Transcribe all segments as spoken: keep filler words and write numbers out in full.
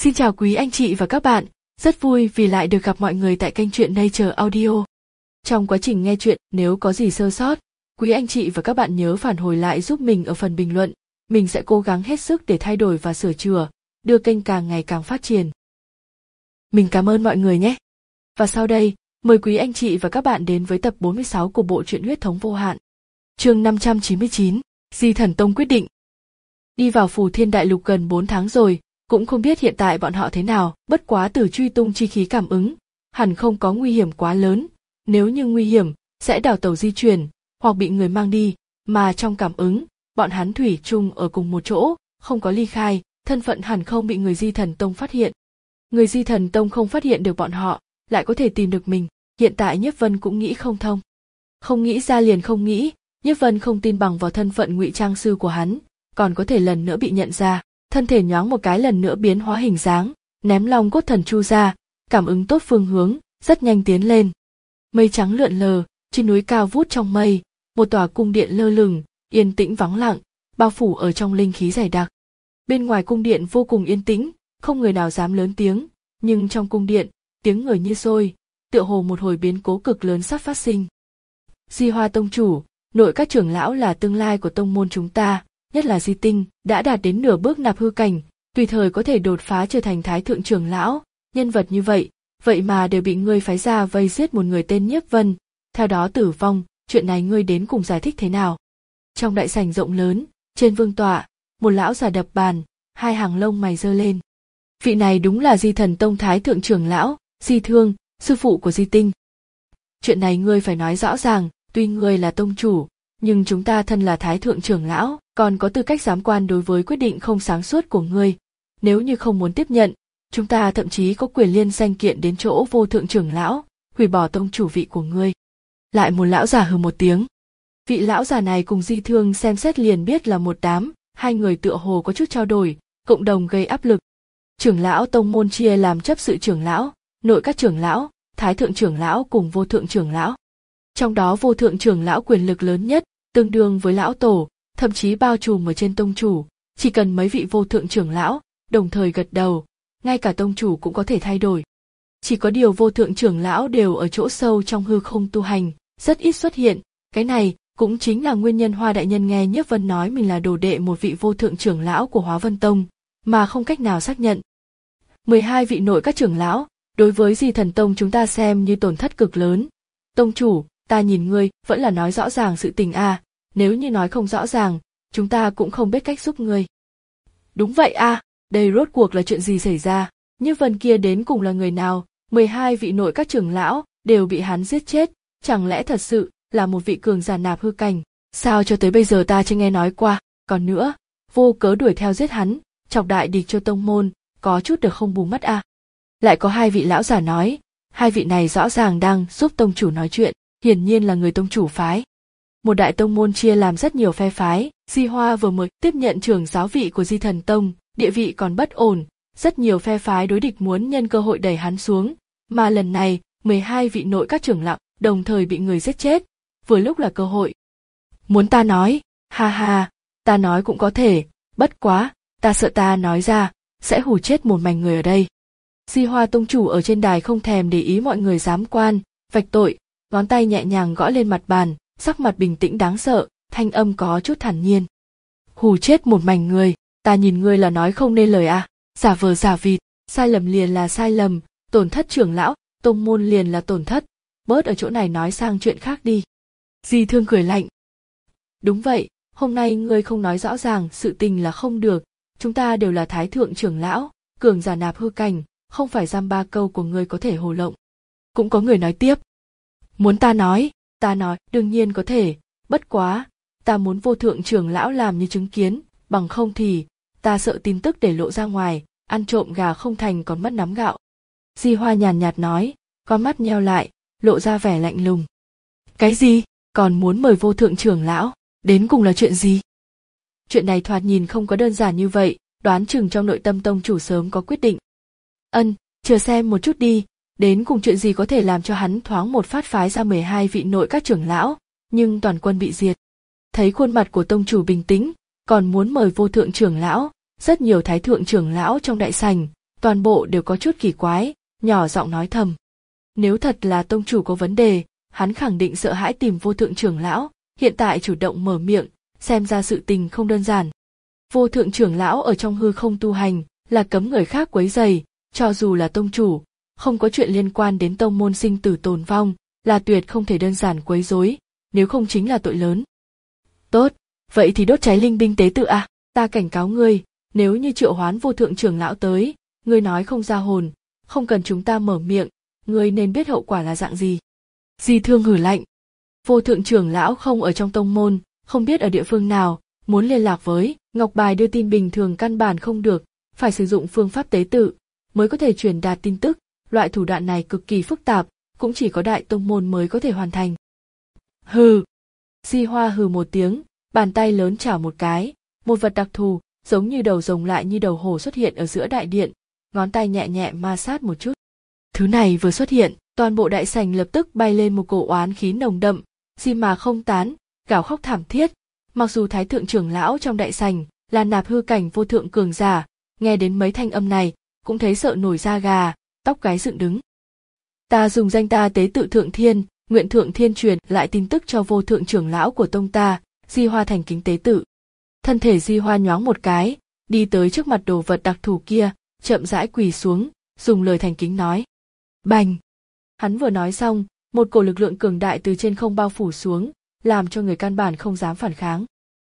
Xin chào quý anh chị và các bạn, rất vui vì lại được gặp mọi người tại kênh Chuyện Nature Audio. Trong quá trình nghe chuyện, nếu có gì sơ sót, quý anh chị và các bạn nhớ phản hồi lại giúp mình ở phần bình luận. Mình sẽ cố gắng hết sức để thay đổi và sửa chữa, đưa kênh càng ngày càng phát triển. Mình cảm ơn mọi người nhé. Và sau đây, mời quý anh chị và các bạn đến với tập bốn mươi sáu của bộ truyện Huyết thống vô hạn. Chương năm trăm chín mươi chín, Di Thần Tông quyết định. Đi vào Phù Thiên Đại Lục gần bốn tháng rồi, cũng không biết hiện tại bọn họ thế nào, bất quá từ truy tung chi khí cảm ứng, hẳn không có nguy hiểm quá lớn, nếu như nguy hiểm, sẽ đào tẩu di chuyển, hoặc bị người mang đi, mà trong cảm ứng, bọn hắn thủy chung ở cùng một chỗ, không có ly khai, thân phận hẳn không bị người Di Thần Tông phát hiện. Người Di Thần Tông không phát hiện được bọn họ, lại có thể tìm được mình, hiện tại Nhiếp Vân cũng nghĩ không thông. Không nghĩ ra liền không nghĩ, Nhiếp Vân không tin bằng vào thân phận ngụy trang sư của hắn, còn có thể lần nữa bị nhận ra. Thân thể nhoáng một cái lần nữa biến hóa hình dáng, ném long cốt thần chu ra, cảm ứng tốt phương hướng, rất nhanh tiến lên. Mây trắng lượn lờ, trên núi cao vút trong mây, một tòa cung điện lơ lửng, yên tĩnh vắng lặng, bao phủ ở trong linh khí dày đặc. Bên ngoài cung điện vô cùng yên tĩnh, không người nào dám lớn tiếng, nhưng trong cung điện, tiếng người như sôi, tựa hồ một hồi biến cố cực lớn sắp phát sinh. Di Hoa tông chủ, nội các trưởng lão là tương lai của tông môn chúng ta, nhất là Di Tinh, đã đạt đến nửa bước nạp hư cảnh, tùy thời có thể đột phá trở thành thái thượng trưởng lão, nhân vật như vậy, vậy mà đều bị ngươi phái ra vây giết một người tên Nhiếp Vân, theo đó tử vong, chuyện này ngươi đến cùng giải thích thế nào? Trong đại sảnh rộng lớn, trên vương tọa, một lão già đập bàn, hai hàng lông mày giơ lên. Vị này đúng là Di Thần Tông thái thượng trưởng lão, Di Thương, sư phụ của Di Tinh. Chuyện này ngươi phải nói rõ ràng, tuy ngươi là tông chủ, nhưng chúng ta thân là thái thượng trưởng lão, còn có tư cách giám quan đối với quyết định không sáng suốt của ngươi. Nếu như không muốn tiếp nhận, chúng ta thậm chí có quyền liên danh kiện đến chỗ vô thượng trưởng lão, hủy bỏ tông chủ vị của ngươi. Lại một lão già hừ một tiếng. Vị lão già này cùng Di Thương xem xét liền biết là một đám, hai người tựa hồ có chút trao đổi, cộng đồng gây áp lực. Trưởng lão tông môn chia làm chấp sự trưởng lão, nội các trưởng lão, thái thượng trưởng lão cùng vô thượng trưởng lão. Trong đó vô thượng trưởng lão quyền lực lớn nhất, tương đương với lão tổ, thậm chí bao trùm ở trên tông chủ, chỉ cần mấy vị vô thượng trưởng lão đồng thời gật đầu, ngay cả tông chủ cũng có thể thay đổi. Chỉ có điều vô thượng trưởng lão đều ở chỗ sâu trong hư không tu hành, rất ít xuất hiện, cái này cũng chính là nguyên nhân Hoa đại nhân nghe Nhiếp Vân nói mình là đồ đệ một vị vô thượng trưởng lão của Hóa Vân Tông, mà không cách nào xác nhận. mười hai vị nội các trưởng lão, đối với Di Thần Tông chúng ta xem như tổn thất cực lớn. Tông chủ, ta nhìn ngươi vẫn là nói rõ ràng sự tình a, à, nếu như nói không rõ ràng, chúng ta cũng không biết cách giúp ngươi. Đúng vậy a, à, đây rốt cuộc là chuyện gì xảy ra, Nhiếp Vân kia đến cùng là người nào, mười hai vị nội các trưởng lão đều bị hắn giết chết, chẳng lẽ thật sự là một vị cường giả nạp hư cảnh, sao cho tới bây giờ ta chưa nghe nói qua, còn nữa, vô cớ đuổi theo giết hắn, chọc đại địch cho tông môn, có chút được không bù mắt a. À. Lại có hai vị lão giả nói, hai vị này rõ ràng đang giúp tông chủ nói chuyện, hiển nhiên là người tông chủ phái. Một đại tông môn chia làm rất nhiều phe phái, Di Hoa vừa mới tiếp nhận trưởng giáo vị của Di Thần Tông, địa vị còn bất ổn, rất nhiều phe phái đối địch muốn nhân cơ hội đẩy hắn xuống, mà lần này, mười hai vị nội các trưởng lão đồng thời bị người giết chết, vừa lúc là cơ hội. Muốn ta nói, ha ha, ta nói cũng có thể, bất quá, ta sợ ta nói ra, sẽ hù chết một mảnh người ở đây. Di Hoa tông chủ ở trên đài không thèm để ý mọi người giám quan, vạch tội, ngón tay nhẹ nhàng gõ lên mặt bàn, sắc mặt bình tĩnh đáng sợ, thanh âm có chút thản nhiên. Hù chết một mảnh người, ta nhìn ngươi là nói không nên lời à, giả vờ giả vịt, sai lầm liền là sai lầm, tổn thất trưởng lão, tông môn liền là tổn thất, bớt ở chỗ này nói sang chuyện khác đi. Di Thương cười lạnh. Đúng vậy, hôm nay ngươi không nói rõ ràng sự tình là không được, chúng ta đều là thái thượng trưởng lão, cường giả nạp hư cảnh, không phải giam ba câu của ngươi có thể hồ lộng. Cũng có người nói tiếp. Muốn ta nói, ta nói, đương nhiên có thể, bất quá, ta muốn vô thượng trưởng lão làm như chứng kiến, bằng không thì, ta sợ tin tức để lộ ra ngoài, ăn trộm gà không thành còn mất nắm gạo. Di Hoa nhàn nhạt nói, con mắt nheo lại, lộ ra vẻ lạnh lùng. Cái gì, còn muốn mời vô thượng trưởng lão, đến cùng là chuyện gì? Chuyện này thoạt nhìn không có đơn giản như vậy, đoán chừng trong nội tâm tông chủ sớm có quyết định. Ân, chờ xem một chút đi. Đến cùng chuyện gì có thể làm cho hắn thoáng một phát phái ra mười hai vị nội các trưởng lão, nhưng toàn quân bị diệt. Thấy khuôn mặt của tông chủ bình tĩnh, còn muốn mời vô thượng trưởng lão, rất nhiều thái thượng trưởng lão trong đại sảnh, toàn bộ đều có chút kỳ quái, nhỏ giọng nói thầm. Nếu thật là tông chủ có vấn đề, hắn khẳng định sợ hãi tìm vô thượng trưởng lão, hiện tại chủ động mở miệng, xem ra sự tình không đơn giản. Vô thượng trưởng lão ở trong hư không tu hành, là cấm người khác quấy rầy, cho dù là tông chủ, không có chuyện liên quan đến tông môn sinh tử tồn vong, là tuyệt không thể đơn giản quấy rối, nếu không chính là tội lớn. Tốt, vậy thì đốt cháy linh binh tế tự à, ta cảnh cáo ngươi, nếu như triệu hoán vô thượng trưởng lão tới, ngươi nói không ra hồn, không cần chúng ta mở miệng, ngươi nên biết hậu quả là dạng gì. Di Thương hử lạnh. Vô thượng trưởng lão không ở trong tông môn, không biết ở địa phương nào, muốn liên lạc với ngọc bài đưa tin bình thường căn bản không được, phải sử dụng phương pháp tế tự mới có thể truyền đạt tin tức, loại thủ đoạn này cực kỳ phức tạp, cũng chỉ có đại tông môn mới có thể hoàn thành. Hừ. Di Hoa hừ một tiếng, bàn tay lớn chảo một cái, một vật đặc thù, giống như đầu rồng lại như đầu hổ xuất hiện ở giữa đại điện, ngón tay nhẹ nhẹ ma sát một chút. Thứ này vừa xuất hiện, toàn bộ đại sảnh lập tức bay lên một cổ oán khí nồng đậm, di mà không tán, gào khóc thảm thiết. Mặc dù thái thượng trưởng lão trong đại sảnh là nạp hư cảnh vô thượng cường giả, nghe đến mấy thanh âm này, cũng thấy sợ nổi da gà, tóc gáy dựng đứng. Ta dùng danh ta tế tự thượng thiên, nguyện thượng thiên truyền lại tin tức cho vô thượng trưởng lão của tông ta, Di Hoa thành kính tế tự. Thân thể Di Hoa nhoáng một cái, đi tới trước mặt đồ vật đặc thù kia, chậm rãi quỳ xuống, dùng lời thành kính nói. Bành! Hắn vừa nói xong, một cổ lực lượng cường đại từ trên không bao phủ xuống, làm cho người căn bản không dám phản kháng.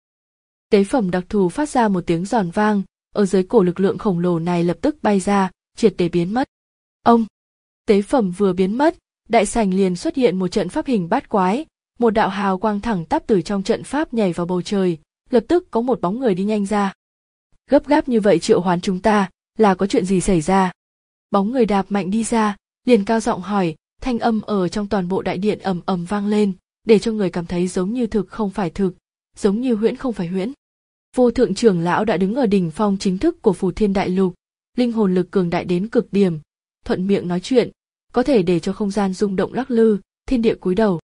Tế phẩm đặc thù phát ra một tiếng giòn vang, ở dưới cổ lực lượng khổng lồ này lập tức bay ra, triệt để biến mất. Ông! Tế phẩm vừa biến mất, đại sảnh liền xuất hiện một trận pháp hình bát quái, một đạo hào quang thẳng tắp từ trong trận pháp nhảy vào bầu trời, lập tức có một bóng người đi nhanh ra. Gấp gáp như vậy triệu hoán chúng ta, là có chuyện gì xảy ra? Bóng người đạp mạnh đi ra, liền cao giọng hỏi, thanh âm ở trong toàn bộ đại điện ầm ầm vang lên, để cho người cảm thấy giống như thực không phải thực, giống như huyễn không phải huyễn. Vô thượng trưởng lão đã đứng ở đỉnh phong chính thức của Phù Thiên Đại Lục, linh hồn lực cường đại đến cực điểm, thuận miệng nói chuyện, có thể để cho không gian rung động lắc lư, thiên địa cúi đầu.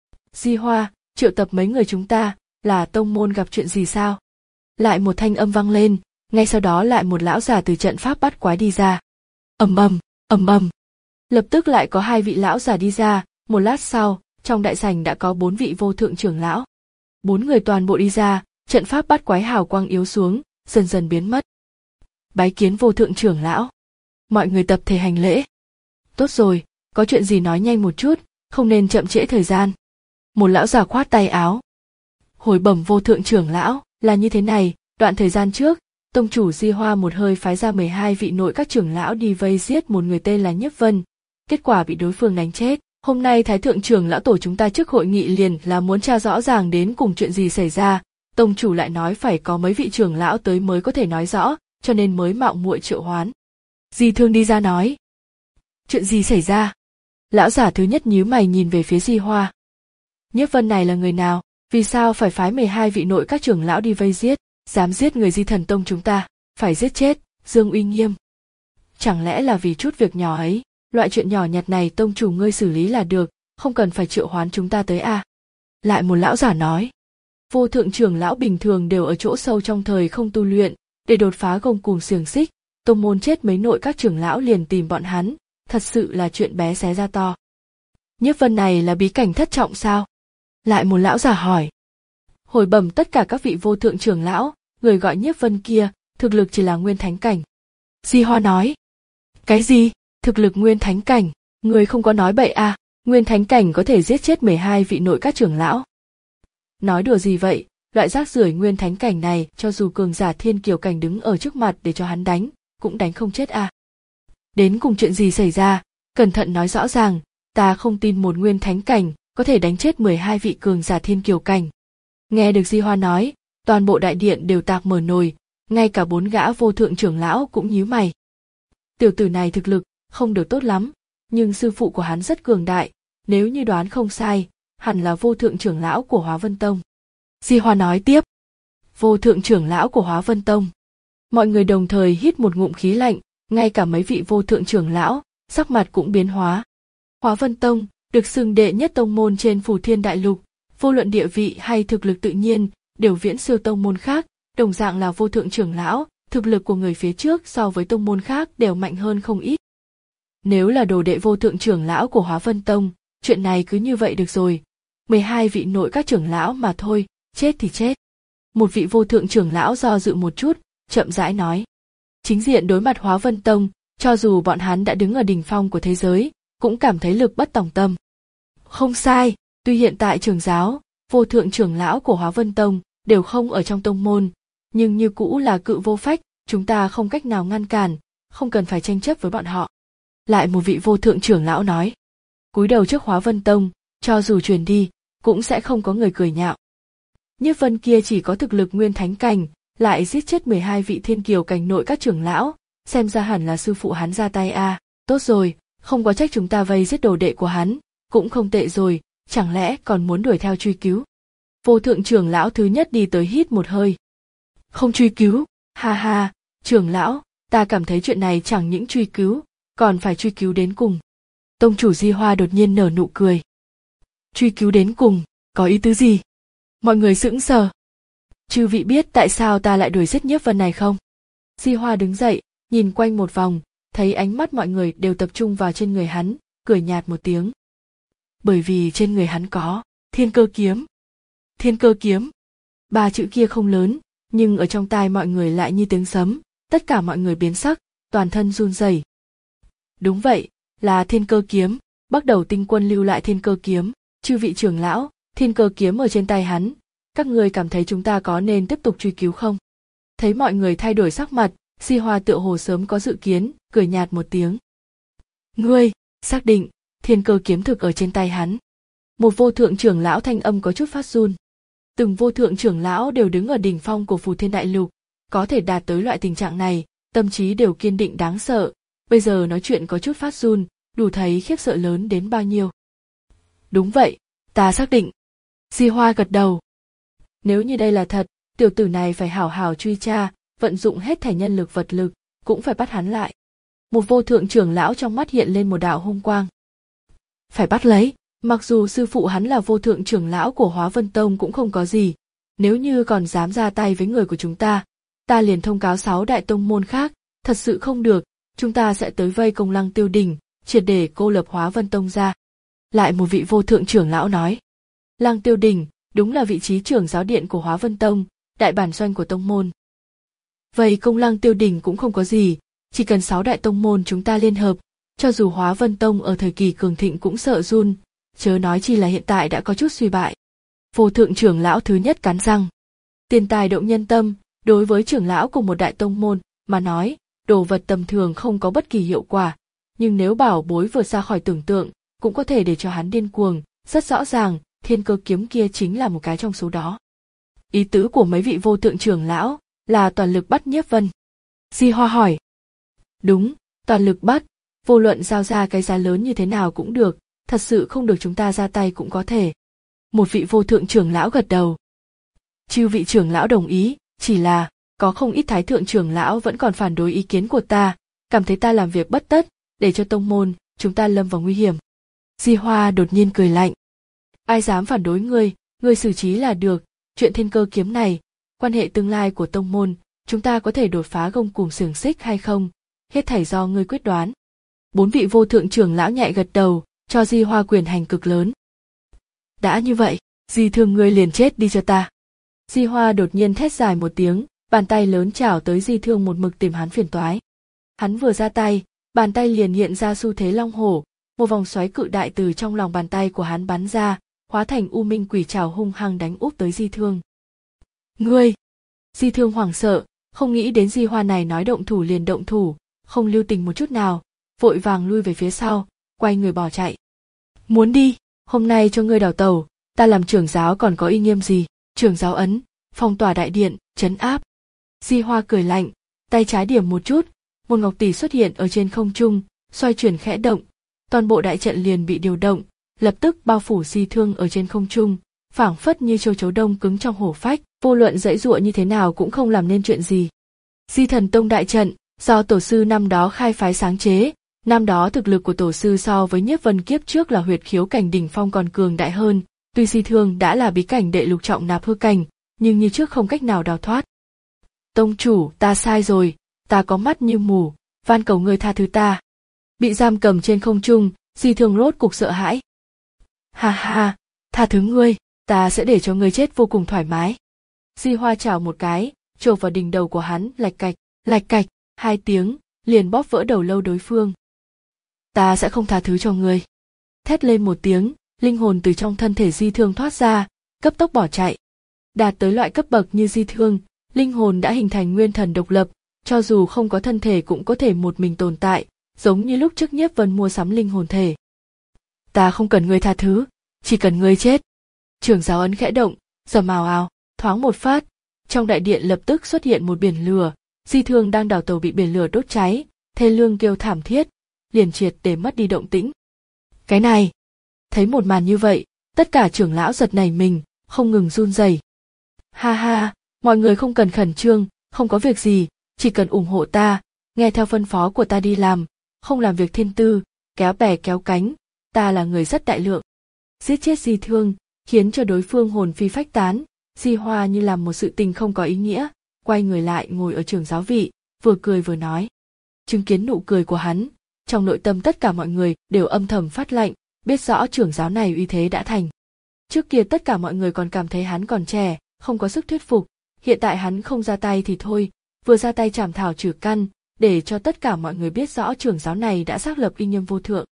Di Hoa, triệu tập mấy người chúng ta, là tông môn gặp chuyện gì sao? Lại một thanh âm vang lên, ngay sau đó lại một lão già từ trận pháp bát quái đi ra. Ầm ầm, ầm ầm. Lập tức lại có hai vị lão già đi ra, một lát sau, trong đại sảnh đã có bốn vị vô thượng trưởng lão. Bốn người toàn bộ đi ra, trận pháp bát quái hào quang yếu xuống, dần dần biến mất. Bái kiến vô thượng trưởng lão. Mọi người tập thể hành lễ. Tốt rồi, có chuyện gì nói nhanh một chút, không nên chậm trễ thời gian. Một lão già khoát tay áo. Hồi bẩm vô thượng trưởng lão, là như thế này, đoạn thời gian trước, tông chủ Di Hoa một hơi phái ra mười hai vị nội các trưởng lão đi vây giết một người tên là Nhiếp Vân, kết quả bị đối phương đánh chết. Hôm nay thái thượng trưởng lão tổ chúng ta trước hội nghị liền là muốn tra rõ ràng đến cùng chuyện gì xảy ra, tông chủ lại nói phải có mấy vị trưởng lão tới mới có thể nói rõ, cho nên mới mạo muội triệu hoán. Di Thương đi ra nói. Chuyện gì xảy ra? Lão giả thứ nhất nhíu mày nhìn về phía Di Hoa. Nhiếp Vân này là người nào? Vì sao phải phái mười hai vị nội các trưởng lão đi vây giết, dám giết người Di Thần Tông chúng ta, phải giết chết, Dương Uy Nghiêm. Chẳng lẽ là vì chút việc nhỏ ấy, loại chuyện nhỏ nhặt này tông chủ ngươi xử lý là được, không cần phải triệu hoán chúng ta tới à? Lại một lão giả nói. Vô thượng trưởng lão bình thường đều ở chỗ sâu trong thời không tu luyện, để đột phá gông cùm xiềng xích, tông môn chết mấy nội các trưởng lão liền tìm bọn hắn, thật sự là chuyện bé xé ra to. Nhiếp Vân này là bí cảnh thất trọng sao? Lại một lão giả hỏi. Hồi bẩm tất cả các vị vô thượng trưởng lão, người gọi Nhiếp Vân kia, thực lực chỉ là nguyên thánh cảnh. Di Hoa nói. Cái gì? Thực lực nguyên thánh cảnh? Người không có nói bậy à? Nguyên thánh cảnh có thể giết chết mười hai vị nội các trưởng lão. Nói đùa gì vậy? Loại rác rưởi nguyên thánh cảnh này, cho dù cường giả thiên kiều cảnh đứng ở trước mặt để cho hắn đánh, cũng đánh không chết à? Đến cùng chuyện gì xảy ra? Cẩn thận nói rõ ràng, ta không tin một nguyên thánh cảnh có thể đánh chết mười hai vị cường giả thiên kiều cảnh. Nghe được Di Hoa nói, toàn bộ đại điện đều tạc mở nồi, ngay cả bốn gã vô thượng trưởng lão cũng nhíu mày. Tiểu tử này thực lực không được tốt lắm, nhưng sư phụ của hắn rất cường đại, nếu như đoán không sai, hẳn là vô thượng trưởng lão của Hóa Vân Tông. Di Hoa nói tiếp. Vô thượng trưởng lão của Hóa Vân Tông. Mọi người đồng thời hít một ngụm khí lạnh, ngay cả mấy vị vô thượng trưởng lão, sắc mặt cũng biến hóa. Hóa Vân Tông được xưng đệ nhất tông môn trên Phù Thiên Đại Lục, vô luận địa vị hay thực lực tự nhiên đều viễn siêu tông môn khác, đồng dạng là vô thượng trưởng lão, thực lực của người phía trước so với tông môn khác đều mạnh hơn không ít. Nếu là đồ đệ vô thượng trưởng lão của Hóa Vân Tông, chuyện này cứ như vậy được rồi. mười hai vị nội các trưởng lão mà thôi, chết thì chết. Một vị vô thượng trưởng lão do dự một chút, chậm rãi nói. Chính diện đối mặt Hóa Vân Tông, cho dù bọn hắn đã đứng ở đỉnh phong của thế giới, cũng cảm thấy lực bất tòng tâm. Không sai, tuy hiện tại trưởng giáo, vô thượng trưởng lão của Hóa Vân Tông đều không ở trong tông môn, nhưng như cũ là cự vô phách, chúng ta không cách nào ngăn cản, không cần phải tranh chấp với bọn họ. Lại một vị vô thượng trưởng lão nói. Cúi đầu trước Hóa Vân Tông, cho dù truyền đi, cũng sẽ không có người cười nhạo. Nhiếp Vân kia chỉ có thực lực nguyên thánh cảnh, lại giết chết mười hai vị thiên kiều cảnh nội các trưởng lão, xem ra hẳn là sư phụ hắn ra tay a. À. Tốt rồi, không có trách chúng ta vây giết đồ đệ của hắn, cũng không tệ rồi, chẳng lẽ còn muốn đuổi theo truy cứu. Vô thượng trưởng lão thứ nhất đi tới hít một hơi. Không truy cứu, ha ha, trưởng lão, ta cảm thấy chuyện này chẳng những truy cứu, còn phải truy cứu đến cùng. Tông chủ Di Hoa đột nhiên nở nụ cười. Truy cứu đến cùng, có ý tứ gì? Mọi người sững sờ. Chư vị biết tại sao ta lại đuổi giết Nhiếp Vân này không? Di Hoa đứng dậy, nhìn quanh một vòng, thấy ánh mắt mọi người đều tập trung vào trên người hắn, cười nhạt một tiếng. Bởi vì trên người hắn có Thiên Cơ Kiếm. Thiên Cơ Kiếm. Ba chữ kia không lớn, nhưng ở trong tai mọi người lại như tiếng sấm, tất cả mọi người biến sắc, toàn thân run rẩy. Đúng vậy, là Thiên Cơ Kiếm, Bắc Đầu Tinh Quân lưu lại Thiên Cơ Kiếm, chư vị trưởng lão, Thiên Cơ Kiếm ở trên tay hắn, các người cảm thấy chúng ta có nên tiếp tục truy cứu không? Thấy mọi người thay đổi sắc mặt, Di Hoa tựa hồ sớm có dự kiến, cười nhạt một tiếng. Ngươi, xác định, Thiên Cơ Kiếm thực ở trên tay hắn. Một vô thượng trưởng lão thanh âm có chút phát run. Từng vô thượng trưởng lão đều đứng ở đỉnh phong của Phù Thiên Đại Lục, có thể đạt tới loại tình trạng này, tâm trí đều kiên định đáng sợ, bây giờ nói chuyện có chút phát run, đủ thấy khiếp sợ lớn đến bao nhiêu. Đúng vậy, ta xác định. Di Hoa gật đầu. Nếu như đây là thật, tiểu tử này phải hảo hảo truy tra, vận dụng hết thể nhân lực vật lực, cũng phải bắt hắn lại. Một vô thượng trưởng lão trong mắt hiện lên một đạo hung quang. Phải bắt lấy, mặc dù sư phụ hắn là vô thượng trưởng lão của Hóa Vân Tông cũng không có gì, nếu như còn dám ra tay với người của chúng ta, ta liền thông cáo sáu đại tông môn khác, thật sự không được, chúng ta sẽ tới vây công Lăng Tiêu Đình, triệt để cô lập Hóa Vân Tông ra. Lại một vị vô thượng trưởng lão nói. Lăng Tiêu Đình, đúng là vị trí trưởng giáo điện của Hóa Vân Tông, đại bản doanh của tông môn. Vậy công Lăng Tiêu Đình cũng không có gì, chỉ cần sáu đại tông môn chúng ta liên hợp, cho dù Hóa Vân Tông ở thời kỳ cường thịnh cũng sợ run, chớ nói chi là hiện tại đã có chút suy bại. Vô thượng trưởng lão thứ nhất cắn răng. Tiền tài động nhân tâm, đối với trưởng lão của một đại tông môn mà nói, đồ vật tầm thường không có bất kỳ hiệu quả, nhưng nếu bảo bối vượt xa khỏi tưởng tượng, cũng có thể để cho hắn điên cuồng, rất rõ ràng, Thiên Cơ Kiếm kia chính là một cái trong số đó. Ý tứ của mấy vị vô thượng trưởng lão là toàn lực bắt Nhiếp Vân. Di Hoa hỏi. Đúng, toàn lực bắt, vô luận giao ra cái giá lớn như thế nào cũng được, thật sự không được chúng ta ra tay cũng có thể. Một vị vô thượng trưởng lão gật đầu. Chư vị trưởng lão đồng ý, chỉ là, có không ít thái thượng trưởng lão vẫn còn phản đối ý kiến của ta, cảm thấy ta làm việc bất tất, để cho tông môn, chúng ta lâm vào nguy hiểm. Di Hoa đột nhiên cười lạnh. Ai dám phản đối ngươi, ngươi xử trí là được, chuyện Thiên Cơ Kiếm này, quan hệ tương lai của tông môn, chúng ta có thể đột phá gông cùm xiềng xích hay không, hết thảy do ngươi quyết đoán. Bốn vị vô thượng trưởng lão nhẹ gật đầu, cho Di Hoa quyền hành cực lớn. Đã như vậy, Di Thương ngươi liền chết đi cho ta. Di Hoa đột nhiên thét dài một tiếng, bàn tay lớn chảo tới Di Thương một mực tìm hắn phiền toái. Hắn vừa ra tay, bàn tay liền hiện ra xu thế long hổ, một vòng xoáy cự đại từ trong lòng bàn tay của hắn bắn ra, hóa thành u minh quỷ trảo hung hăng đánh úp tới Di Thương. Ngươi! Di Thương hoảng sợ, không nghĩ đến Di Hoa này nói động thủ liền động thủ, không lưu tình một chút nào, vội vàng lui về phía sau, quay người bỏ chạy. Muốn đi, hôm nay cho ngươi đào tẩu, ta làm trưởng giáo còn có uy nghiêm gì? Trưởng giáo ấn, phong tỏa đại điện, trấn áp. Di Hoa cười lạnh, tay trái điểm một chút, một ngọc tỷ xuất hiện ở trên không trung, xoay chuyển khẽ động, toàn bộ đại trận liền bị điều động, lập tức bao phủ Di Thương ở trên không trung, phảng phất như châu chấu đông cứng trong hổ phách, vô luận dãy dụa như thế nào cũng không làm nên chuyện gì. Di Thần Tông đại trận, do tổ sư năm đó khai phái sáng chế, năm đó thực lực của tổ sư so với Nhiếp Vân kiếp trước là huyệt khiếu cảnh đỉnh phong còn cường đại hơn, tuy Di Thương đã là bí cảnh đệ lục trọng nạp hư cảnh, nhưng như trước không cách nào đào thoát. Tông chủ, ta sai rồi, ta có mắt như mù, van cầu ngươi tha thứ ta. Bị giam cầm trên không trung, Di Thương rốt cục sợ hãi. Ha ha, tha thứ ngươi, ta sẽ để cho ngươi chết vô cùng thoải mái. Di Hoa chảo một cái, chộp vào đỉnh đầu của hắn, lạch cạch, lạch cạch, hai tiếng, liền bóp vỡ đầu lâu đối phương. Ta sẽ không tha thứ cho ngươi. Thét lên một tiếng, linh hồn từ trong thân thể Di Thương thoát ra, cấp tốc bỏ chạy. Đạt tới loại cấp bậc như Di Thương, linh hồn đã hình thành nguyên thần độc lập, cho dù không có thân thể cũng có thể một mình tồn tại, giống như lúc trước Nhiếp Vân mua sắm linh hồn thể. Ta không cần ngươi tha thứ, chỉ cần ngươi chết. Trưởng giáo ấn khẽ động, rầm ào ào, thoáng một phát, trong đại điện lập tức xuất hiện một biển lửa, Di Thương đang đào tàu bị biển lửa đốt cháy, thê lương kêu thảm thiết, liền triệt để mất đi động tĩnh. Cái này, thấy một màn như vậy, tất cả trưởng lão giật nảy mình, không ngừng run rẩy. Ha ha, mọi người không cần khẩn trương, không có việc gì, chỉ cần ủng hộ ta, nghe theo phân phó của ta đi làm, không làm việc thiên tư, kéo bè kéo cánh, ta là người rất đại lượng. Giết chết Di Thương, khiến cho đối phương hồn phi phách tán, Di Hoa như làm một sự tình không có ý nghĩa, quay người lại ngồi ở trưởng giáo vị, vừa cười vừa nói. Chứng kiến nụ cười của hắn, trong nội tâm tất cả mọi người đều âm thầm phát lạnh, biết rõ trưởng giáo này uy thế đã thành. Trước kia tất cả mọi người còn cảm thấy hắn còn trẻ, không có sức thuyết phục, hiện tại hắn không ra tay thì thôi, vừa ra tay chảm thảo trừ căn, để cho tất cả mọi người biết rõ trưởng giáo này đã xác lập uy nghiêm vô thượng.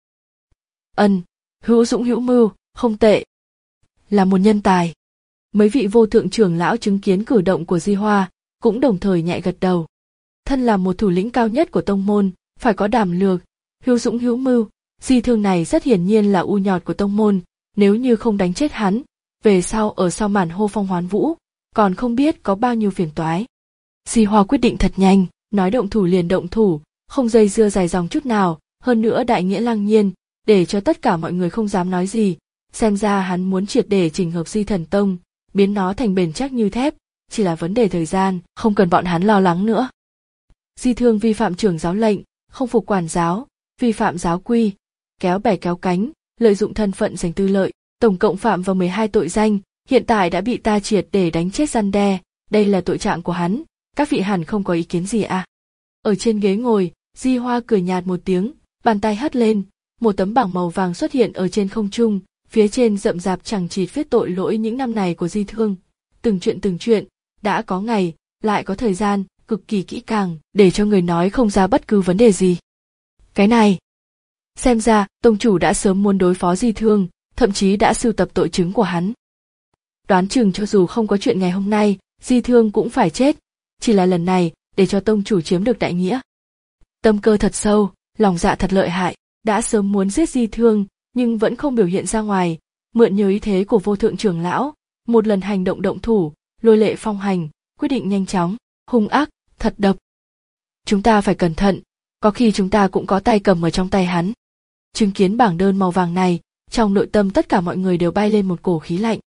Ân, hữu dũng hữu mưu, không tệ. Là một nhân tài. Mấy vị vô thượng trưởng lão chứng kiến cử động của Di Hoa, cũng đồng thời nhẹ gật đầu. Thân là một thủ lĩnh cao nhất của tông môn, phải có đảm lược, hữu dũng hữu mưu, Di Thương này rất hiển nhiên là u nhọt của tông môn, nếu như không đánh chết hắn, về sau ở sau màn hô phong hoán vũ, còn không biết có bao nhiêu phiền toái. Di Hoa quyết định thật nhanh, nói động thủ liền động thủ, không dây dưa dài dòng chút nào, hơn nữa đại nghĩa lăng nhiên, để cho tất cả mọi người không dám nói gì, xem ra hắn muốn triệt để chỉnh hợp Di Thần Tông, biến nó thành bền chắc như thép, chỉ là vấn đề thời gian, không cần bọn hắn lo lắng nữa. Di Thương vi phạm trưởng giáo lệnh, không phục quản giáo, vi phạm giáo quy, kéo bè kéo cánh, lợi dụng thân phận giành tư lợi, tổng cộng phạm vào mười hai tội danh, hiện tại đã bị ta triệt để đánh chết răn đe, đây là tội trạng của hắn, các vị hẳn không có ý kiến gì à? Ở trên ghế ngồi, Di Hoa cười nhạt một tiếng, bàn tay hất lên, một tấm bảng màu vàng xuất hiện ở trên không trung, phía trên rậm rạp chằng chịt viết tội lỗi những năm này của Di Thương, từng chuyện từng chuyện, đã có ngày, lại có thời gian, cực kỳ kỹ càng, để cho người nói không ra bất cứ vấn đề gì. Cái này, xem ra tông chủ đã sớm muốn đối phó Di Thương, thậm chí đã sưu tập tội chứng của hắn. Đoán chừng cho dù không có chuyện ngày hôm nay, Di Thương cũng phải chết, chỉ là lần này để cho tông chủ chiếm được đại nghĩa. Tâm cơ thật sâu, lòng dạ thật lợi hại, đã sớm muốn giết Di Thương, nhưng vẫn không biểu hiện ra ngoài, mượn nhờ ý thế của vô thượng trưởng lão, một lần hành động động thủ, lôi lệ phong hành, quyết định nhanh chóng, hung ác, thật độc. Chúng ta phải cẩn thận, có khi chúng ta cũng có tay cầm ở trong tay hắn. Chứng kiến bảng đơn màu vàng này, trong nội tâm tất cả mọi người đều bay lên một cổ khí lạnh.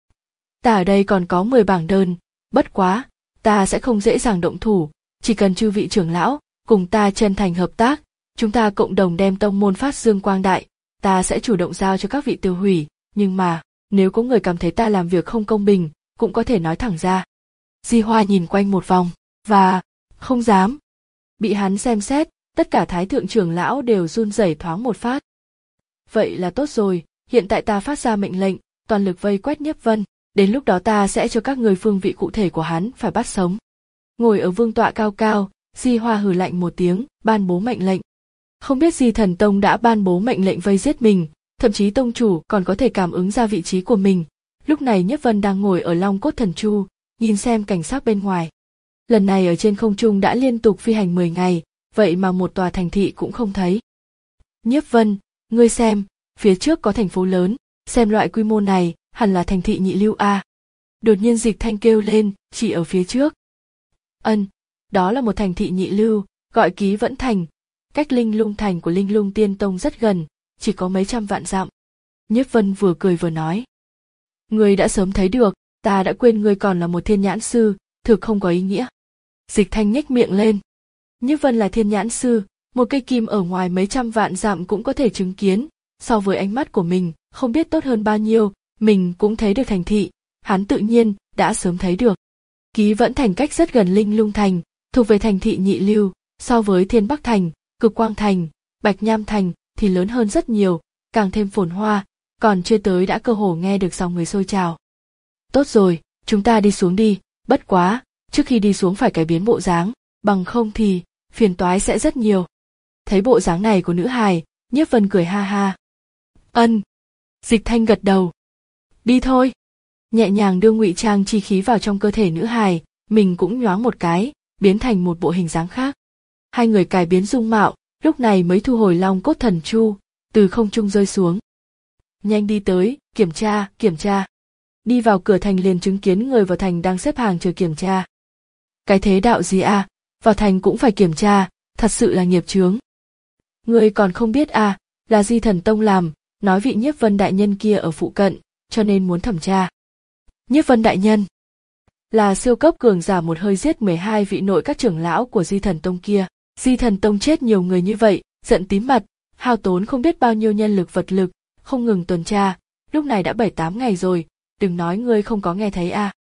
Ta ở đây còn có mười bảng đơn, bất quá, ta sẽ không dễ dàng động thủ, chỉ cần chư vị trưởng lão cùng ta chân thành hợp tác, chúng ta cộng đồng đem tông môn phát dương quang đại, ta sẽ chủ động giao cho các vị tiêu hủy, nhưng mà, nếu có người cảm thấy ta làm việc không công bình, cũng có thể nói thẳng ra. Di Hoa nhìn quanh một vòng, và, không dám. Bị hắn xem xét, tất cả thái thượng trưởng lão đều run rẩy thoáng một phát. Vậy là tốt rồi, hiện tại ta phát ra mệnh lệnh, toàn lực vây quét Nhiếp Vân, đến lúc đó ta sẽ cho các người phương vị cụ thể của hắn phải bắt sống. Ngồi ở vương tọa cao cao, Di Hoa hừ lạnh một tiếng, ban bố mệnh lệnh. Không biết Di Thần Tông đã ban bố mệnh lệnh vây giết mình, thậm chí tông chủ còn có thể cảm ứng ra vị trí của mình. Lúc này Nhiếp Vân đang ngồi ở Long Cốt Thần Chu, nhìn xem cảnh sắc bên ngoài. Lần này ở trên không trung đã liên tục phi hành mười ngày, vậy mà một tòa thành thị cũng không thấy. Nhiếp Vân, ngươi xem, phía trước có thành phố lớn, xem loại quy mô này, hẳn là thành thị nhị lưu a. Đột nhiên Dịch Thanh kêu lên, chỉ ở phía trước. Ân, đó là một thành thị nhị lưu, gọi Ký Vẫn Thành, cách Linh Lung Thành của Linh Lung Tiên Tông rất gần, chỉ có mấy trăm vạn dặm. Nhiếp Vân vừa cười vừa nói. Ngươi đã sớm thấy được, ta đã quên ngươi còn là một thiên nhãn sư, thực không có ý nghĩa. Dịch Thanh nhếch miệng lên. Nhiếp Vân là thiên nhãn sư, một cây kim ở ngoài mấy trăm vạn dặm cũng có thể chứng kiến, so với ánh mắt của mình, không biết tốt hơn bao nhiêu, mình cũng thấy được thành thị, hắn tự nhiên đã sớm thấy được. Ký Vẫn Thành cách rất gần Linh Lung Thành, thuộc về thành thị nhị lưu, so với Thiên Bắc Thành, Cực Quang Thành, Bạch Nham Thành thì lớn hơn rất nhiều, càng thêm phồn hoa, còn chưa tới đã cơ hồ nghe được dòng người xôi trào. Tốt rồi, chúng ta đi xuống đi, bất quá, trước khi đi xuống phải cải biến bộ dáng, bằng không thì phiền toái sẽ rất nhiều. Thấy bộ dáng này của nữ hài, Nhiếp Vân cười ha ha. Ân. Dịch Thanh gật đầu. Đi thôi. Nhẹ nhàng đưa ngụy trang chi khí vào trong cơ thể nữ hài, mình cũng nhoáng một cái, biến thành một bộ hình dáng khác. Hai người cải biến dung mạo, lúc này mới thu hồi long cốt thần chu, từ không trung rơi xuống. Nhanh đi tới, kiểm tra, kiểm tra. Đi vào cửa thành liền chứng kiến người vào thành đang xếp hàng chờ kiểm tra. Cái thế đạo gì à, vào thành cũng phải kiểm tra, thật sự là nghiệp chướng. Người còn không biết à, là Di Thần Tông làm, nói vị Nhiếp Vân đại nhân kia ở phụ cận, cho nên muốn thẩm tra. Nhiếp Vân đại nhân là siêu cấp cường giả một hơi giết mười hai vị nội các trưởng lão của Di Thần Tông kia. Di Thần Tông chết nhiều người như vậy, giận tím mặt, hao tốn không biết bao nhiêu nhân lực vật lực, không ngừng tuần tra, lúc này đã bảy tám ngày rồi, đừng nói ngươi không có nghe thấy à.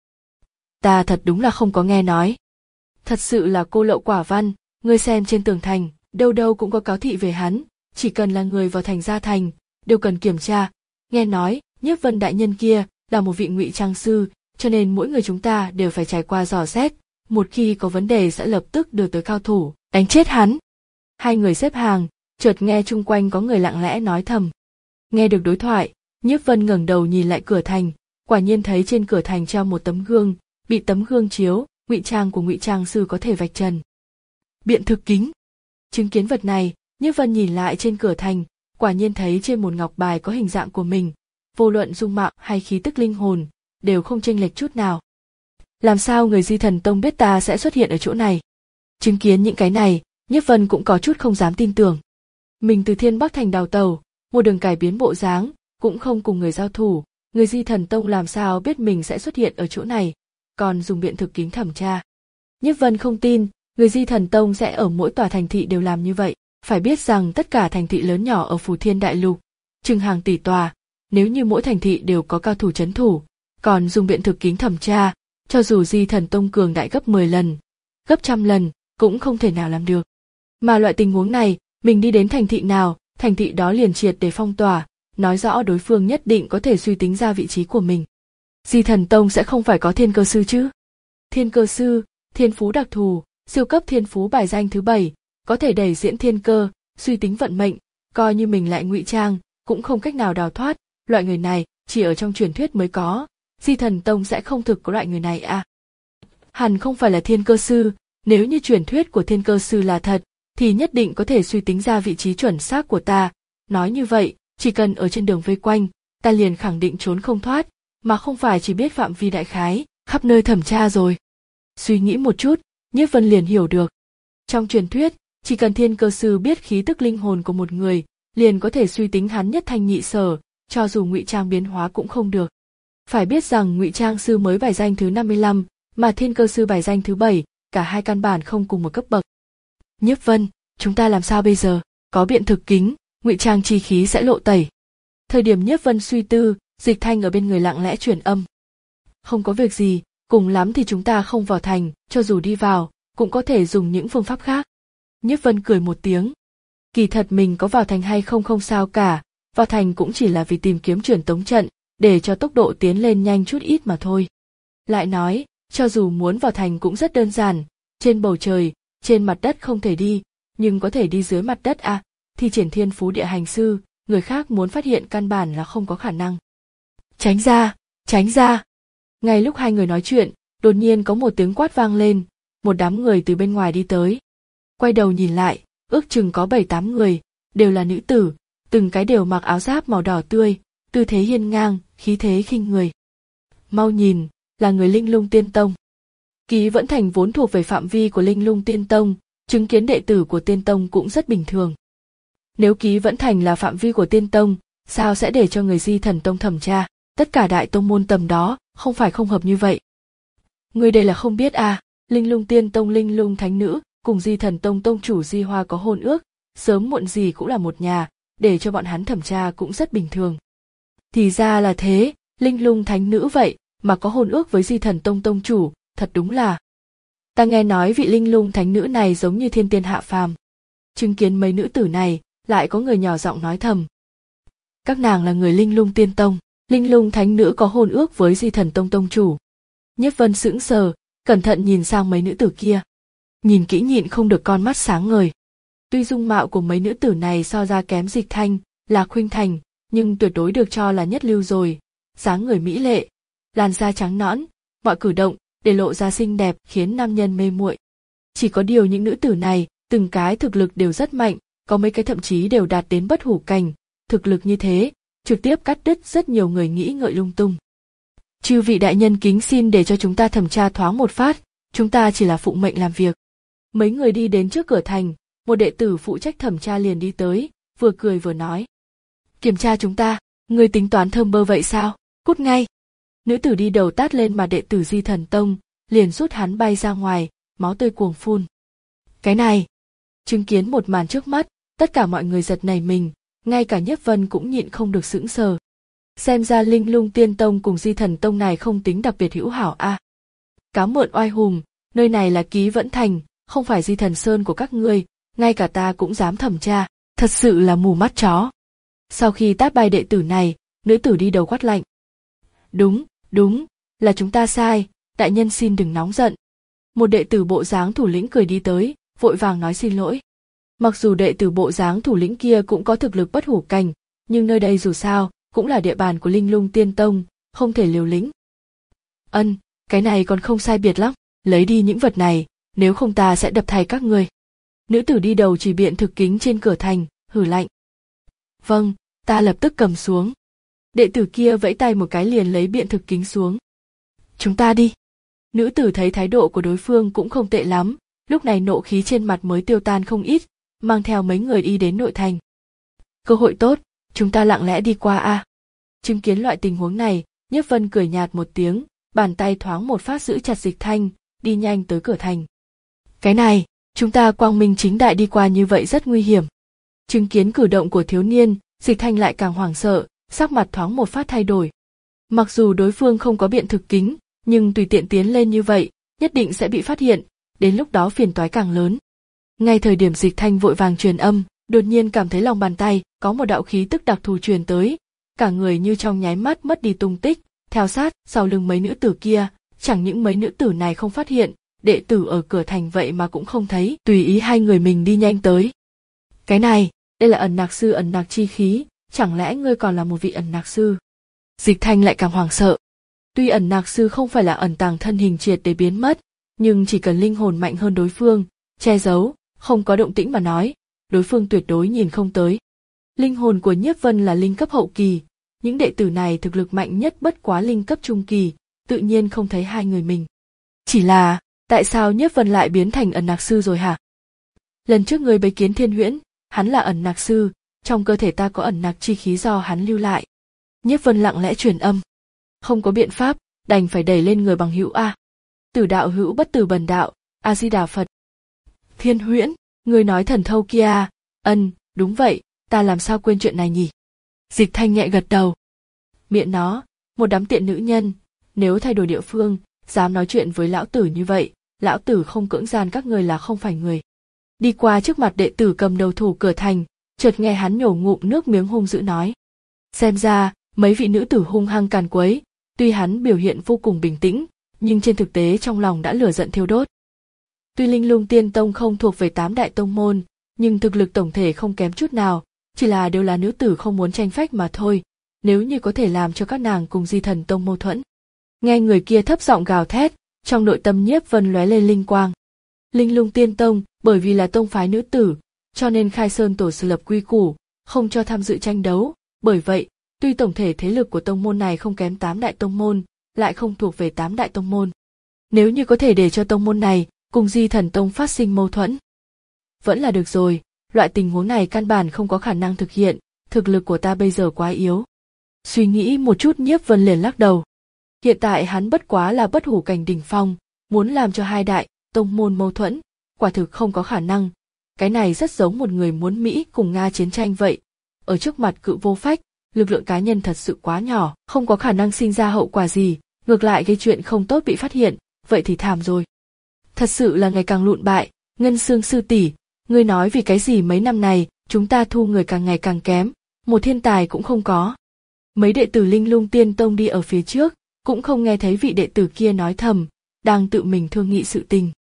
Ta thật đúng là không có nghe nói. Thật sự là cô lậu quả văn, ngươi xem trên tường thành, đâu đâu cũng có cáo thị về hắn, chỉ cần là người vào thành ra thành, đều cần kiểm tra. Nghe nói, Nhiếp Vân đại nhân kia là một vị ngụy trang sư, cho nên mỗi người chúng ta đều phải trải qua dò xét, một khi có vấn đề sẽ lập tức đưa tới cao thủ, đánh chết hắn. Hai người xếp hàng, chợt nghe chung quanh có người lặng lẽ nói thầm. Nghe được đối thoại, Nhiếp Vân ngẩng đầu nhìn lại cửa thành, quả nhiên thấy trên cửa thành treo một tấm gương, bị tấm gương chiếu, ngụy trang của ngụy trang sư có thể vạch trần. Biện thực kính. Chứng kiến vật này, Nhiếp Vân nhìn lại trên cửa thành, quả nhiên thấy trên một ngọc bài có hình dạng của mình, vô luận dung mạo hay khí tức linh hồn, đều không chênh lệch chút nào. Làm sao người Di Thần Tông biết ta sẽ xuất hiện ở chỗ này? Chứng kiến những cái này, Nhiếp Vân cũng có chút không dám tin tưởng. Mình từ Thiên Bắc Thành đào tẩu, một đường cải biến bộ dáng, cũng không cùng người giao thủ, người Di Thần Tông làm sao biết mình sẽ xuất hiện ở chỗ này, còn dùng biện thực kính thẩm tra. Nhiếp Vân không tin, người Di Thần Tông sẽ ở mỗi tòa thành thị đều làm như vậy. Phải biết rằng tất cả thành thị lớn nhỏ ở Phù Thiên Đại Lục, chừng hàng tỷ tòa, nếu như mỗi thành thị đều có cao thủ trấn thủ, còn dùng biện thực kính thẩm tra, cho dù Di Thần Tông cường đại gấp mười lần, gấp trăm lần, cũng không thể nào làm được. Mà loại tình huống này, mình đi đến thành thị nào, thành thị đó liền triệt để phong tỏa, nói rõ đối phương nhất định có thể suy tính ra vị trí của mình. Di Thần Tông sẽ không phải có thiên cơ sư chứ? Thiên cơ sư, thiên phú đặc thù, siêu cấp thiên phú bài danh thứ bảy, có thể đẩy diễn thiên cơ, suy tính vận mệnh, coi như mình lại ngụy trang, cũng không cách nào đào thoát, loại người này chỉ ở trong truyền thuyết mới có, Di Thần Tông sẽ không thực có loại người này à? Hẳn không phải là thiên cơ sư, nếu như truyền thuyết của thiên cơ sư là thật, thì nhất định có thể suy tính ra vị trí chuẩn xác của ta, nói như vậy, chỉ cần ở trên đường vây quanh, ta liền khẳng định trốn không thoát, mà không phải chỉ biết phạm vi đại khái, khắp nơi thẩm tra rồi. Suy nghĩ một chút, Nhiếp Vân liền hiểu được. Trong truyền thuyết, chỉ cần thiên cơ sư biết khí tức linh hồn của một người, liền có thể suy tính hắn nhất thanh nhị sở, cho dù ngụy trang biến hóa cũng không được. Phải biết rằng ngụy trang sư mới bài danh thứ năm mươi lăm, mà thiên cơ sư bài danh thứ bảy, cả hai căn bản không cùng một cấp bậc. Nhiếp Vân, chúng ta làm sao bây giờ? Có biện thực kính, ngụy trang chi khí sẽ lộ tẩy. Thời điểm Nhiếp Vân suy tư, Dịch Thanh ở bên người lặng lẽ truyền âm. Không có việc gì, cùng lắm thì chúng ta không vào thành, cho dù đi vào, cũng có thể dùng những phương pháp khác. Nhiếp Vân cười một tiếng. Kỳ thật mình có vào thành hay không không sao cả, vào thành cũng chỉ là vì tìm kiếm truyền tống trận, để cho tốc độ tiến lên nhanh chút ít mà thôi. Lại nói, cho dù muốn vào thành cũng rất đơn giản, trên bầu trời, trên mặt đất không thể đi, nhưng có thể đi dưới mặt đất à, thì triển thiên phú địa hành sư, người khác muốn phát hiện căn bản là không có khả năng. Tránh ra, tránh ra. Ngay lúc hai người nói chuyện, đột nhiên có một tiếng quát vang lên, một đám người từ bên ngoài đi tới. Quay đầu nhìn lại, ước chừng có bảy tám người, đều là nữ tử, từng cái đều mặc áo giáp màu đỏ tươi, tư thế hiên ngang, khí thế khinh người. Mau nhìn, là người Linh Lung Tiên Tông. Ký Vẫn Thành vốn thuộc về phạm vi của Linh Lung Tiên Tông, chứng kiến đệ tử của Tiên Tông cũng rất bình thường. Nếu Ký Vẫn Thành là phạm vi của Tiên Tông, sao sẽ để cho người Di Thần Tông thẩm tra? Tất cả đại tông môn tầm đó, không phải không hợp như vậy. Người đây là không biết à, Linh Lung Tiên Tông Linh Lung Thánh Nữ, cùng Di Thần Tông Tông chủ Di Hoa có hôn ước, sớm muộn gì cũng là một nhà, để cho bọn hắn thẩm tra cũng rất bình thường. Thì ra là thế, Linh Lung Thánh Nữ vậy, mà có hôn ước với Di Thần Tông Tông chủ, thật đúng là. Ta nghe nói vị linh lung thánh nữ này giống như thiên tiên hạ phàm. Chứng kiến mấy nữ tử này, lại có người nhỏ giọng nói thầm. Các nàng là người linh lung tiên tông, linh lung thánh nữ có hôn ước với Di Thần Tông tông chủ. Nhiếp Vân sững sờ, cẩn thận nhìn sang mấy nữ tử kia. Nhìn kỹ nhịn không được con mắt sáng ngời. Tuy dung mạo của mấy nữ tử này so ra kém Dịch Thanh, Lạc Khuynh Thành, nhưng tuyệt đối được cho là nhất lưu rồi. Dáng người mỹ lệ, làn da trắng nõn, mọi cử động để lộ ra xinh đẹp khiến nam nhân mê muội. Chỉ có điều những nữ tử này, từng cái thực lực đều rất mạnh, có mấy cái thậm chí đều đạt đến bất hủ cảnh. Thực lực như thế, trực tiếp cắt đứt rất nhiều người nghĩ ngợi lung tung. Chư vị đại nhân kính xin để cho chúng ta thẩm tra thoáng một phát, chúng ta chỉ là phụng mệnh làm việc. Mấy người đi đến trước cửa thành, một đệ tử phụ trách thẩm tra liền đi tới, vừa cười vừa nói. Kiểm tra chúng ta, ngươi tính toán thơm bơ vậy sao? Cút ngay. Nữ tử đi đầu tát lên mà đệ tử Di Thần Tông, liền rút hắn bay ra ngoài, máu tươi cuồng phun. Cái này, chứng kiến một màn trước mắt, tất cả mọi người giật nảy mình, ngay cả Nhiếp Vân cũng nhịn không được sững sờ. Xem ra Linh Lung Tiên Tông cùng Di Thần Tông này không tính đặc biệt hữu hảo a. À. Cáo mượn oai hùng, nơi này là Ký Vẫn Thành, không phải Di Thần Sơn của các ngươi, ngay cả ta cũng dám thẩm tra, thật sự là mù mắt chó. Sau khi tát bay đệ tử này, nữ tử đi đầu quát lạnh. Đúng, đúng, là chúng ta sai, đại nhân xin đừng nóng giận. Một đệ tử bộ dáng thủ lĩnh cười đi tới, vội vàng nói xin lỗi. Mặc dù đệ tử bộ dáng thủ lĩnh kia cũng có thực lực bất hủ cảnh, nhưng nơi đây dù sao cũng là địa bàn của Linh Lung Tiên Tông, không thể liều lĩnh. Ân, cái này còn không sai biệt lắm, lấy đi những vật này, nếu không ta sẽ đập thay các ngươi. Nữ tử đi đầu chỉ biện thực kính trên cửa thành, hử lạnh. Vâng, ta lập tức cầm xuống. Đệ tử kia vẫy tay một cái liền lấy biện thực kính xuống. Chúng ta đi. Nữ tử thấy thái độ của đối phương cũng không tệ lắm, lúc này nộ khí trên mặt mới tiêu tan không ít, mang theo mấy người đi đến nội thành. Cơ hội tốt, chúng ta lặng lẽ đi qua a. À. Chứng kiến loại tình huống này, Nhiếp Vân cười nhạt một tiếng, bàn tay thoáng một phát giữ chặt Dịch Thanh, đi nhanh tới cửa thành. Cái này, chúng ta quang minh chính đại đi qua như vậy rất nguy hiểm. Chứng kiến cử động của thiếu niên, Dịch Thanh lại càng hoảng sợ, sắc mặt thoáng một phát thay đổi. Mặc dù đối phương không có biện thực kính, nhưng tùy tiện tiến lên như vậy, nhất định sẽ bị phát hiện, đến lúc đó phiền toái càng lớn. Ngay thời điểm Dịch Thanh vội vàng truyền âm, đột nhiên cảm thấy lòng bàn tay có một đạo khí tức đặc thù truyền tới, cả người như trong nháy mắt mất đi tung tích, theo sát sau lưng mấy nữ tử kia, chẳng những mấy nữ tử này không phát hiện, đệ tử ở cửa thành vậy mà cũng không thấy, tùy ý hai người mình đi nhanh tới. Cái này, đây là ẩn nạc sư ẩn nạc chi khí, chẳng lẽ ngươi còn là một vị ẩn nạc sư? Dịch Thanh lại càng hoảng sợ. Tuy ẩn nạc sư không phải là ẩn tàng thân hình triệt để biến mất, nhưng chỉ cần linh hồn mạnh hơn đối phương, che giấu, không có động tĩnh mà nói, đối phương tuyệt đối nhìn không tới. Linh hồn của Nhiếp Vân là linh cấp hậu kỳ, những đệ tử này thực lực mạnh nhất bất quá linh cấp trung kỳ, tự nhiên không thấy hai người mình. Chỉ là, tại sao Nhiếp Vân lại biến thành ẩn nạc sư rồi hả? Lần trước ngươi bái kiến Thiên Huyễn, hắn là ẩn nạc sư, trong cơ thể ta có ẩn nạc chi khí do hắn lưu lại. Nhiếp Vân lặng lẽ truyền âm. Không có biện pháp, đành phải đẩy lên người bằng hữu a. Tử đạo hữu bất tử bần đạo, A Di Đà Phật. Thiên Huyễn, ngươi nói thần thâu kia à? Ân, đúng vậy, ta làm sao quên chuyện này nhỉ? Dịch Thanh nhẹ gật đầu. Miệng nó, một đám tiện nữ nhân, nếu thay đổi địa phương, dám nói chuyện với lão tử như vậy, lão tử không cưỡng gian các người là không phải người. Đi qua trước mặt đệ tử cầm đầu thủ cửa thành, chợt nghe hắn nhổ ngụm nước miếng hung dữ nói. Xem ra, mấy vị nữ tử hung hăng càn quấy, tuy hắn biểu hiện vô cùng bình tĩnh, nhưng trên thực tế trong lòng đã lửa giận thiêu đốt. Tuy Linh Lung Tiên Tông không thuộc về tám đại tông môn, nhưng thực lực tổng thể không kém chút nào, chỉ là đều là nữ tử không muốn tranh phách mà thôi, nếu như có thể làm cho các nàng cùng Di Thần Tông mâu thuẫn. Nghe người kia thấp giọng gào thét, trong nội tâm Nhiếp Vân lóe lên linh quang. Linh Lung Tiên Tông, bởi vì là tông phái nữ tử, cho nên khai sơn tổ sư lập quy củ, không cho tham dự tranh đấu, bởi vậy, tuy tổng thể thế lực của tông môn này không kém tám đại tông môn, lại không thuộc về tám đại tông môn. Nếu như có thể để cho tông môn này cùng Di Thần Tông phát sinh mâu thuẫn, vẫn là được rồi, loại tình huống này căn bản không có khả năng thực hiện, thực lực của ta bây giờ quá yếu. Suy nghĩ một chút Nhiếp Vân liền lắc đầu. Hiện tại hắn bất quá là bất hủ cảnh đỉnh phong, muốn làm cho hai đại tông môn mâu thuẫn, quả thực không có khả năng. Cái này rất giống một người muốn Mỹ cùng Nga chiến tranh vậy. Ở trước mặt cự vô phách, lực lượng cá nhân thật sự quá nhỏ, không có khả năng sinh ra hậu quả gì, ngược lại gây chuyện không tốt bị phát hiện, vậy thì thảm rồi. Thật sự là ngày càng lụn bại, Ngân Xương sư tỷ, ngươi nói vì cái gì mấy năm này chúng ta thu người càng ngày càng kém, một thiên tài cũng không có. Mấy đệ tử Linh Lung Tiên Tông đi ở phía trước, cũng không nghe thấy vị đệ tử kia nói thầm, đang tự mình thương nghị sự tình.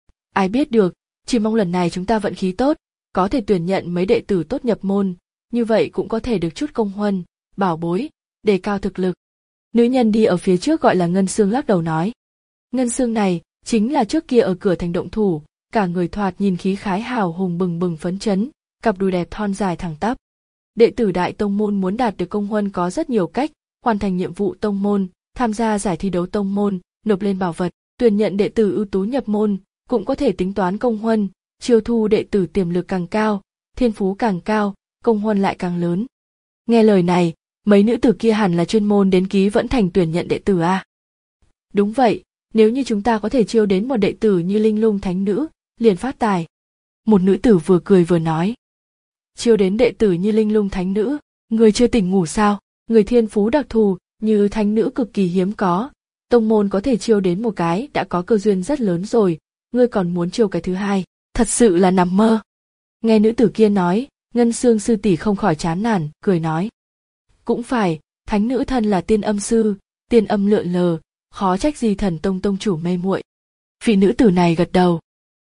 Ai biết được, chỉ mong lần này chúng ta vận khí tốt, có thể tuyển nhận mấy đệ tử tốt nhập môn, như vậy cũng có thể được chút công huân, bảo bối, đề cao thực lực. Nữ nhân đi ở phía trước gọi là Ngân Xương lắc đầu nói. Ngân Xương này, chính là trước kia ở cửa thành động thủ, cả người thoạt nhìn khí khái hào hùng bừng bừng phấn chấn, cặp đùi đẹp thon dài thẳng tắp. Đệ tử đại tông môn muốn đạt được công huân có rất nhiều cách, hoàn thành nhiệm vụ tông môn, tham gia giải thi đấu tông môn, nộp lên bảo vật, tuyển nhận đệ tử ưu tú nhập môn, cũng có thể tính toán công huân, chiêu thu đệ tử tiềm lực càng cao, thiên phú càng cao, công huân lại càng lớn. Nghe lời này, mấy nữ tử kia hẳn là chuyên môn đến ký vẫn thành tuyển nhận đệ tử à? Đúng vậy, nếu như chúng ta có thể chiêu đến một đệ tử như Linh Lung Thánh Nữ, liền phát tài. Một nữ tử vừa cười vừa nói. Chiêu đến đệ tử như Linh Lung Thánh Nữ, người chưa tỉnh ngủ sao? Người thiên phú đặc thù như Thánh Nữ cực kỳ hiếm có, tông môn có thể chiêu đến một cái đã có cơ duyên rất lớn rồi, ngươi còn muốn chiêu cái thứ hai, thật sự là nằm mơ. Nghe nữ tử kia nói, Ngân Xương sư tỷ không khỏi chán nản, cười nói. Cũng phải, Thánh Nữ thân là tiên âm sư, tiên âm lượn lờ, khó trách Di Thần Tông tông chủ mê muội. Vị nữ tử này gật đầu.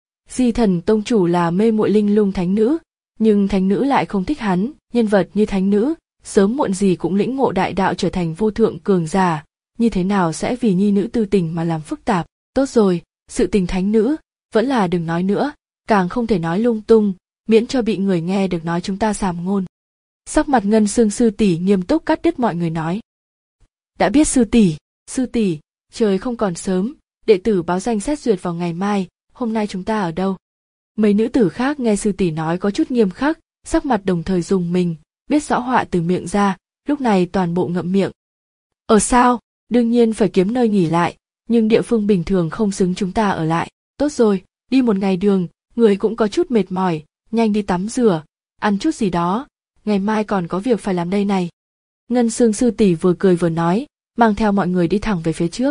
Di Thần tông chủ là mê muội Linh Lung Thánh Nữ, nhưng Thánh Nữ lại không thích hắn, nhân vật như Thánh Nữ, sớm muộn gì cũng lĩnh ngộ đại đạo trở thành vô thượng cường giả, như thế nào sẽ vì nhi nữ tư tình mà làm phức tạp. Tốt rồi, sự tình Thánh Nữ, vẫn là đừng nói nữa, càng không thể nói lung tung, miễn cho bị người nghe được nói chúng ta sàm ngôn. Sắc mặt Ngân Xương sư tỷ nghiêm túc cắt đứt mọi người nói. Đã biết sư tỷ, sư tỷ, trời không còn sớm, đệ tử báo danh xét duyệt vào ngày mai, hôm nay chúng ta ở đâu? Mấy nữ tử khác nghe sư tỷ nói có chút nghiêm khắc, sắc mặt đồng thời rùng mình, biết rõ họa từ miệng ra, lúc này toàn bộ ngậm miệng. Ở sao? Đương nhiên phải kiếm nơi nghỉ lại, nhưng địa phương bình thường không xứng chúng ta ở lại. Tốt rồi, đi một ngày đường, người cũng có chút mệt mỏi, nhanh đi tắm rửa, ăn chút gì đó, ngày mai còn có việc phải làm đây này. Ngân Xương sư tỷ vừa cười vừa nói, mang theo mọi người đi thẳng về phía trước.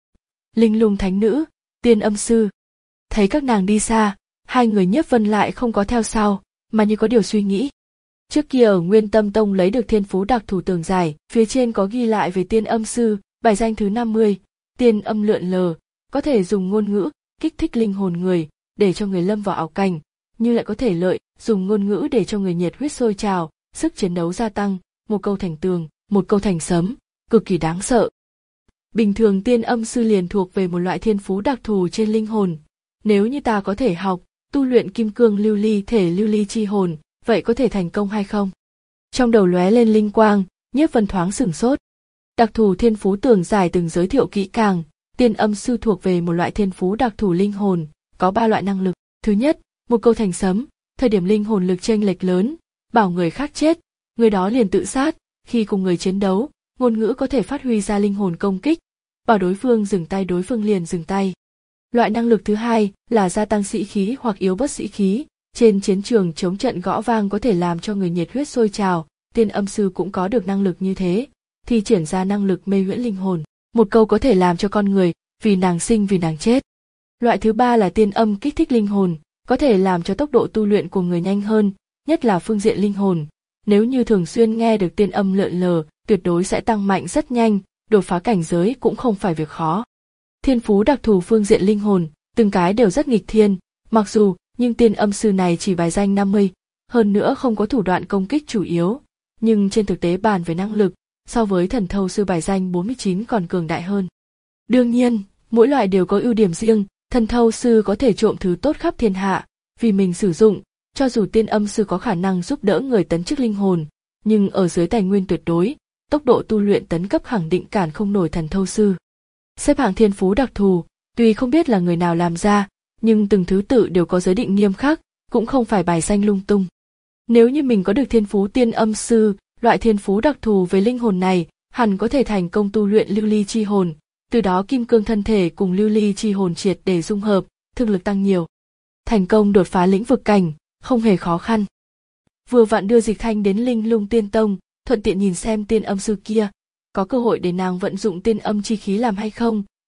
Linh Lung Thánh Nữ, Tiên Âm sư. Thấy các nàng đi xa, hai người Nhiếp Vân lại không có theo sau, mà như có điều suy nghĩ. Trước kia ở Nguyên Tâm Tông lấy được thiên phú đặc thù tường giải, phía trên có ghi lại về Tiên Âm sư, bài danh thứ năm mươi, tiên âm lượn lờ, có thể dùng ngôn ngữ kích thích linh hồn người, để cho người lâm vào ảo cảnh, như lại có thể lợi, dùng ngôn ngữ để cho người nhiệt huyết sôi trào, sức chiến đấu gia tăng, một câu thành tường, một câu thành sấm, cực kỳ đáng sợ. Bình thường tiên âm sư liền thuộc về một loại thiên phú đặc thù trên linh hồn. Nếu như ta có thể học, tu luyện kim cương lưu ly thể lưu ly chi hồn, vậy có thể thành công hay không? Trong đầu lóe lên linh quang, Nhiếp Vân thoáng sửng sốt. Đặc thù thiên phú tường giải từng giới thiệu kỹ càng, tiên âm sư thuộc về một loại thiên phú đặc thù linh hồn, có ba loại năng lực. Thứ nhất, một câu thành sấm, thời điểm linh hồn lực chênh lệch lớn, bảo người khác chết, người đó liền tự sát, khi cùng người chiến đấu, ngôn ngữ có thể phát huy ra linh hồn công kích, bảo đối phương dừng tay đối phương liền dừng tay. Loại năng lực thứ hai là gia tăng sĩ khí hoặc yếu bớt sĩ khí, trên chiến trường chống trận gõ vang có thể làm cho người nhiệt huyết sôi trào, tiên âm sư cũng có được năng lực như thế, thi triển ra năng lực mê huyễn linh hồn, một câu có thể làm cho con người vì nàng sinh vì nàng chết. Loại thứ ba là tiên âm kích thích linh hồn, có thể làm cho tốc độ tu luyện của người nhanh hơn, nhất là phương diện linh hồn. Nếu như thường xuyên nghe được tiên âm lượn lờ, tuyệt đối sẽ tăng mạnh rất nhanh, đột phá cảnh giới cũng không phải việc khó. Thiên phú đặc thù phương diện linh hồn, từng cái đều rất nghịch thiên, mặc dù, nhưng tiên âm sư này chỉ bài danh năm mươi, hơn nữa không có thủ đoạn công kích chủ yếu, nhưng trên thực tế bàn về năng lực, so với thần thâu sư bài danh bốn mươi chín còn cường đại hơn. Đương nhiên, mỗi loại đều có ưu điểm riêng, thần thâu sư có thể trộm thứ tốt khắp thiên hạ, vì mình sử dụng, cho dù tiên âm sư có khả năng giúp đỡ người tấn chức linh hồn, nhưng ở dưới tài nguyên tuyệt đối, tốc độ tu luyện tấn cấp khẳng định cản không nổi thần thâu sư. Xếp hạng thiên phú đặc thù, tuy không biết là người nào làm ra, nhưng từng thứ tự đều có giới định nghiêm khắc, cũng không phải bài danh lung tung. Nếu như mình có được thiên phú tiên âm sư, loại thiên phú đặc thù về linh hồn này, hẳn có thể thành công tu luyện lưu ly chi hồn, từ đó kim cương thân thể cùng lưu ly chi hồn triệt để dung hợp, thực lực tăng nhiều. Thành công đột phá lĩnh vực cảnh, không hề khó khăn. Vừa vặn đưa Dịch Thanh đến Linh Lung Tiên Tông, thuận tiện nhìn xem tiên âm sư kia, có cơ hội để nàng vận dụng tiên âm chi khí làm hay không,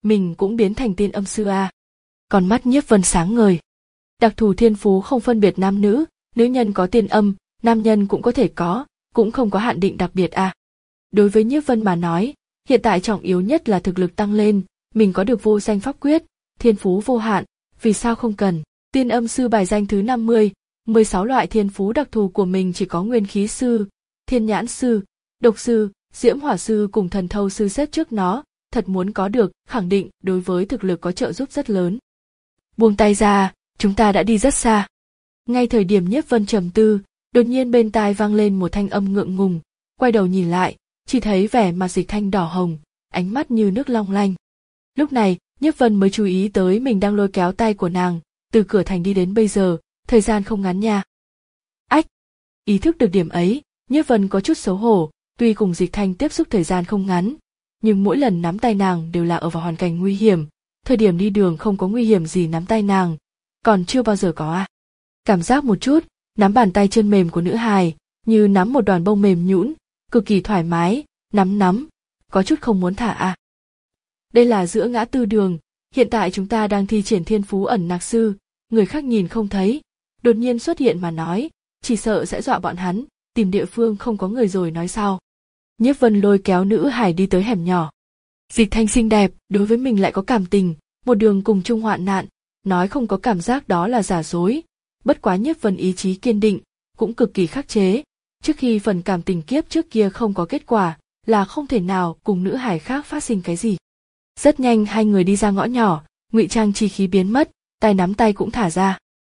mình cũng biến thành tiên âm sư à. Con mắt Nhiếp Vân sáng ngời. Đặc thù thiên phú không phân biệt nam nữ, nữ nhân có tiên âm, nam nhân cũng có thể có, cũng không có hạn định đặc biệt à. Đối với Nhiếp Vân mà nói, hiện tại trọng yếu nhất là thực lực tăng lên, mình có được vô danh pháp quyết, thiên phú vô hạn, vì sao không cần. Tiên âm sư bài danh thứ năm mươi, mười sáu loại thiên phú đặc thù của mình chỉ có nguyên khí sư, thiên nhãn sư, độc sư, diễm hỏa sư cùng thần thâu sư xếp trước nó, thật muốn có được, khẳng định đối với thực lực có trợ giúp rất lớn. Buông tay ra, chúng ta đã đi rất xa. Ngay thời điểm Nhiếp Vân trầm tư, đột nhiên bên tai vang lên một thanh âm ngượng ngùng, quay đầu nhìn lại, chỉ thấy vẻ mặt Dịch Thanh đỏ hồng, ánh mắt như nước long lanh. Lúc này, Nhiếp Vân mới chú ý tới mình đang lôi kéo tay của nàng, từ cửa thành đi đến bây giờ, thời gian không ngắn nha. Ách! Ý thức được điểm ấy, Nhiếp Vân có chút xấu hổ, tuy cùng Dịch Thanh tiếp xúc thời gian không ngắn, nhưng mỗi lần nắm tay nàng đều là ở vào hoàn cảnh nguy hiểm, thời điểm đi đường không có nguy hiểm gì nắm tay nàng, còn chưa bao giờ có à. Cảm giác một chút, nắm bàn tay chân mềm của nữ hài, như nắm một đoàn bông mềm nhũn, cực kỳ thoải mái, nắm nắm, có chút không muốn thả à. Đây là giữa ngã tư đường, hiện tại chúng ta đang thi triển thiên phú ẩn nặc sư, người khác nhìn không thấy, đột nhiên xuất hiện mà nói, chỉ sợ sẽ dọa bọn hắn, tìm địa phương không có người rồi nói sau. Nhiếp Vân lôi kéo nữ hải đi tới hẻm nhỏ. Dịch Thanh xinh đẹp, đối với mình lại có cảm tình, một đường cùng chung hoạn nạn, nói không có cảm giác đó là giả dối. Bất quá Nhiếp Vân ý chí kiên định, cũng cực kỳ khắc chế. Trước khi phần cảm tình kiếp trước kia không có kết quả, là không thể nào cùng nữ hải khác phát sinh cái gì. Rất nhanh hai người đi ra ngõ nhỏ, ngụy trang chi khí biến mất, tay nắm tay cũng thả ra.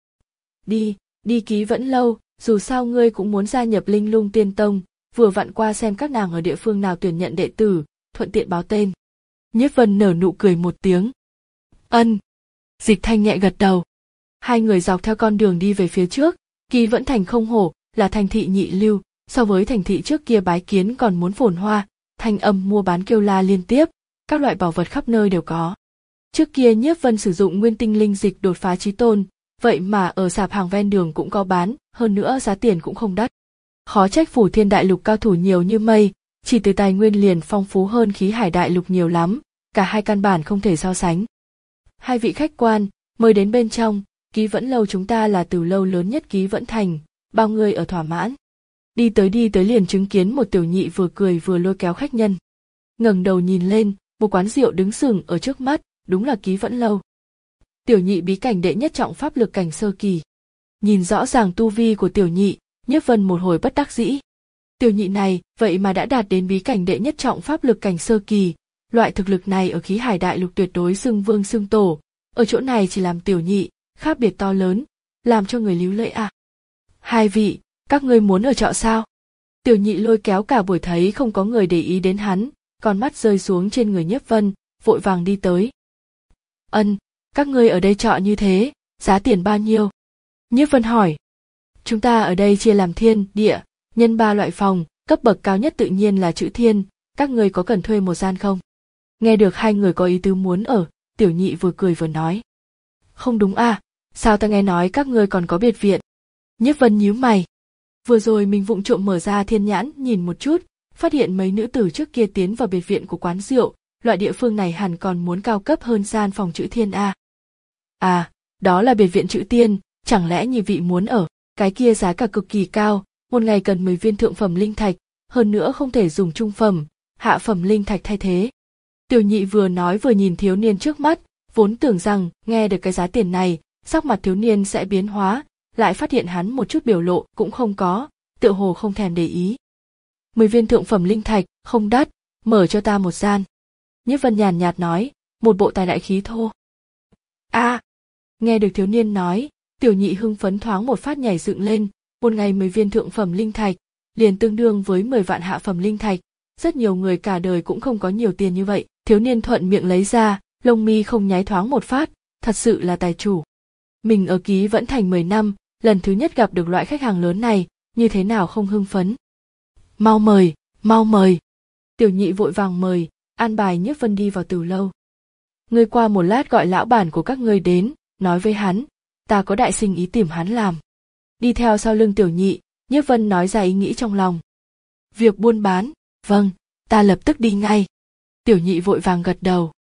Đi, đi Ký Vẫn Lâu, dù sao ngươi cũng muốn gia nhập Linh Lung Tiên Tông, vừa vặn qua xem các nàng ở địa phương nào tuyển nhận đệ tử, thuận tiện báo tên. Nhiếp Vân nở nụ cười một tiếng. Ân. Dịch Thanh nhẹ gật đầu. Hai người dọc theo con đường đi về phía trước, Ký Vẫn Thành không hổ, là thành thị nhị lưu, so với thành thị trước kia bái kiến còn muốn phồn hoa, thanh âm mua bán kêu la liên tiếp, các loại bảo vật khắp nơi đều có. Trước kia Nhiếp Vân sử dụng nguyên tinh linh dịch đột phá chí tôn, vậy mà ở sạp hàng ven đường cũng có bán, hơn nữa giá tiền cũng không đắt. Khó trách Phủ Thiên Đại Lục cao thủ nhiều như mây, chỉ từ tài nguyên liền phong phú hơn Khí Hải Đại Lục nhiều lắm, cả hai căn bản không thể so sánh. Hai vị khách quan, mời đến bên trong, Ký Vẫn Lâu chúng ta là từ lâu lớn nhất Ký Vẫn Thành, bao người ở thỏa mãn. Đi tới đi tới liền chứng kiến một tiểu nhị vừa cười vừa lôi kéo khách nhân. Ngẩng đầu nhìn lên, một quán rượu đứng sừng ở trước mắt, đúng là Ký Vẫn Lâu. Tiểu nhị bí cảnh đệ nhất trọng pháp lực cảnh sơ kỳ. Nhìn rõ ràng tu vi của tiểu nhị, Nhiếp Vân một hồi bất đắc dĩ. Tiểu nhị này, vậy mà đã đạt đến bí cảnh đệ nhất trọng pháp lực cảnh sơ kỳ, loại thực lực này ở Khí Hải Đại Lục tuyệt đối xưng vương xưng tổ, ở chỗ này chỉ làm tiểu nhị, khác biệt to lớn, làm cho người líu lưỡi à. Hai vị, các ngươi muốn ở trọ sao? Tiểu nhị lôi kéo cả buổi thấy không có người để ý đến hắn, con mắt rơi xuống trên người Nhiếp Vân, vội vàng đi tới. Ân, các ngươi ở đây trọ như thế, giá tiền bao nhiêu? Nhiếp Vân hỏi. Chúng ta ở đây chia làm thiên, địa, nhân ba loại phòng, cấp bậc cao nhất tự nhiên là chữ thiên, các ngươi có cần thuê một gian không? Nghe được hai người có ý tứ muốn ở, tiểu nhị vừa cười vừa nói. Không đúng à, sao ta nghe nói các ngươi còn có biệt viện? Nhiếp Vân nhíu mày. Vừa rồi mình vụng trộm mở ra thiên nhãn nhìn một chút, phát hiện mấy nữ tử trước kia tiến vào biệt viện của quán rượu, loại địa phương này hẳn còn muốn cao cấp hơn gian phòng chữ thiên a. À, đó là biệt viện chữ tiên, chẳng lẽ nhị vị muốn ở, cái kia giá cả cực kỳ cao, một ngày cần mười viên thượng phẩm linh thạch, hơn nữa không thể dùng trung phẩm, hạ phẩm linh thạch thay thế. Tiểu nhị vừa nói vừa nhìn thiếu niên trước mắt, vốn tưởng rằng nghe được cái giá tiền này, sắc mặt thiếu niên sẽ biến hóa, lại phát hiện hắn một chút biểu lộ cũng không có, tựa hồ không thèm để ý. Mười viên thượng phẩm linh thạch, không đắt, mở cho ta một gian. Nhiếp Vân nhàn nhạt nói, một bộ tài đại khí thô. A, à, nghe được thiếu niên nói, tiểu nhị hưng phấn thoáng một phát nhảy dựng lên, một ngày mười viên thượng phẩm linh thạch, liền tương đương với mười vạn hạ phẩm linh thạch, rất nhiều người cả đời cũng không có nhiều tiền như vậy. Thiếu niên thuận miệng lấy ra, lông mi không nháy thoáng một phát, thật sự là tài chủ. Mình ở Ký Vẫn Thành mười năm, lần thứ nhất gặp được loại khách hàng lớn này, như thế nào không hưng phấn. Mau mời, mau mời. Tiểu nhị vội vàng mời, an bài Nhiếp Vân đi vào từ lâu. Ngươi qua một lát gọi lão bản của các ngươi đến, nói với hắn, ta có đại sinh ý tìm hắn làm. Đi theo sau lưng tiểu nhị, Nhiếp Vân nói ra ý nghĩ trong lòng. Việc buôn bán, vâng, ta lập tức đi ngay. Tiểu nhị vội vàng gật đầu.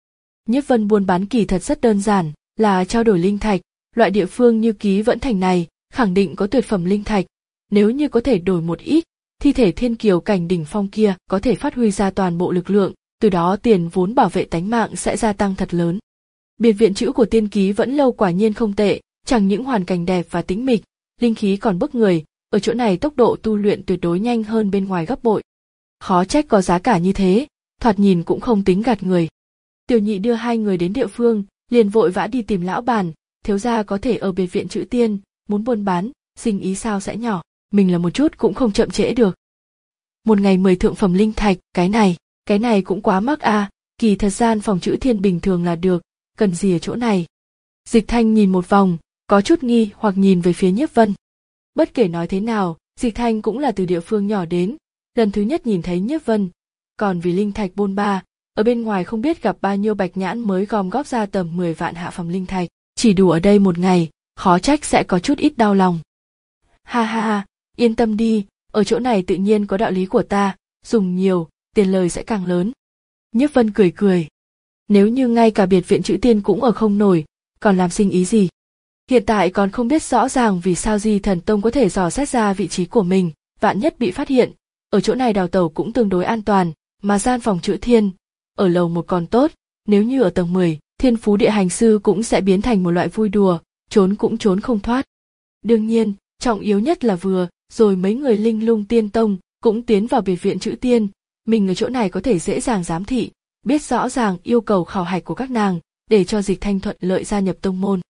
Nhiếp Vân buôn bán kỳ thật rất đơn giản, là trao đổi linh thạch, loại địa phương như Ký Vẫn Thành này, khẳng định có tuyệt phẩm linh thạch, nếu như có thể đổi một ít, thi thể thiên kiều cảnh đỉnh phong kia có thể phát huy ra toàn bộ lực lượng, từ đó tiền vốn bảo vệ tánh mạng sẽ gia tăng thật lớn. Biệt viện trữ của Tiên Ký Vẫn Lâu quả nhiên không tệ, chẳng những hoàn cảnh đẹp và tĩnh mịch, linh khí còn bức người, ở chỗ này tốc độ tu luyện tuyệt đối nhanh hơn bên ngoài gấp bội. Khó trách có giá cả như thế, thoạt nhìn cũng không tính gạt người. Tiểu Nhị đưa hai người đến địa phương, liền vội vã đi tìm lão bản, thiếu gia có thể ở biệt viện trữ tiên, muốn buôn bán, sinh ý sao sẽ nhỏ, mình là một chút cũng không chậm trễ được. Một ngày mười thượng phẩm linh thạch, cái này, cái này cũng quá mắc à, kỳ thật gian phòng trữ thiên bình thường là được, cần gì ở chỗ này. Dịch Thanh nhìn một vòng, có chút nghi hoặc nhìn về phía Nhiếp Vân. Bất kể nói thế nào, Dịch Thanh cũng là từ địa phương nhỏ đến, lần thứ nhất nhìn thấy Nhiếp Vân, còn vì linh thạch bôn ba, ở bên ngoài không biết gặp bao nhiêu bạch nhãn mới gom góp ra tầm mười vạn hạ phẩm linh thạch, chỉ đủ ở đây một ngày, khó trách sẽ có chút ít đau lòng. Ha ha ha, yên tâm đi, ở chỗ này tự nhiên có đạo lý của ta, dùng nhiều, tiền lời sẽ càng lớn. Nhiếp Vân cười cười. Nếu như ngay cả biệt viện trữ tiên cũng ở không nổi, còn làm sinh ý gì? Hiện tại còn không biết rõ ràng vì sao Di Thần Tông có thể dò xét ra vị trí của mình, vạn nhất bị phát hiện, ở chỗ này đào tẩu cũng tương đối an toàn, mà gian phòng trữ thiên, ở lầu một còn tốt, nếu như ở tầng mười, Thiên Phú Địa Hành Sư cũng sẽ biến thành một loại vui đùa, trốn cũng trốn không thoát. Đương nhiên, trọng yếu nhất là vừa, rồi mấy người Linh Lung Tiên Tông cũng tiến vào biệt viện trữ tiên, mình ở chỗ này có thể dễ dàng giám thị, biết rõ ràng yêu cầu khảo hạch của các nàng, để cho Dịch Thanh thuận lợi gia nhập tông môn.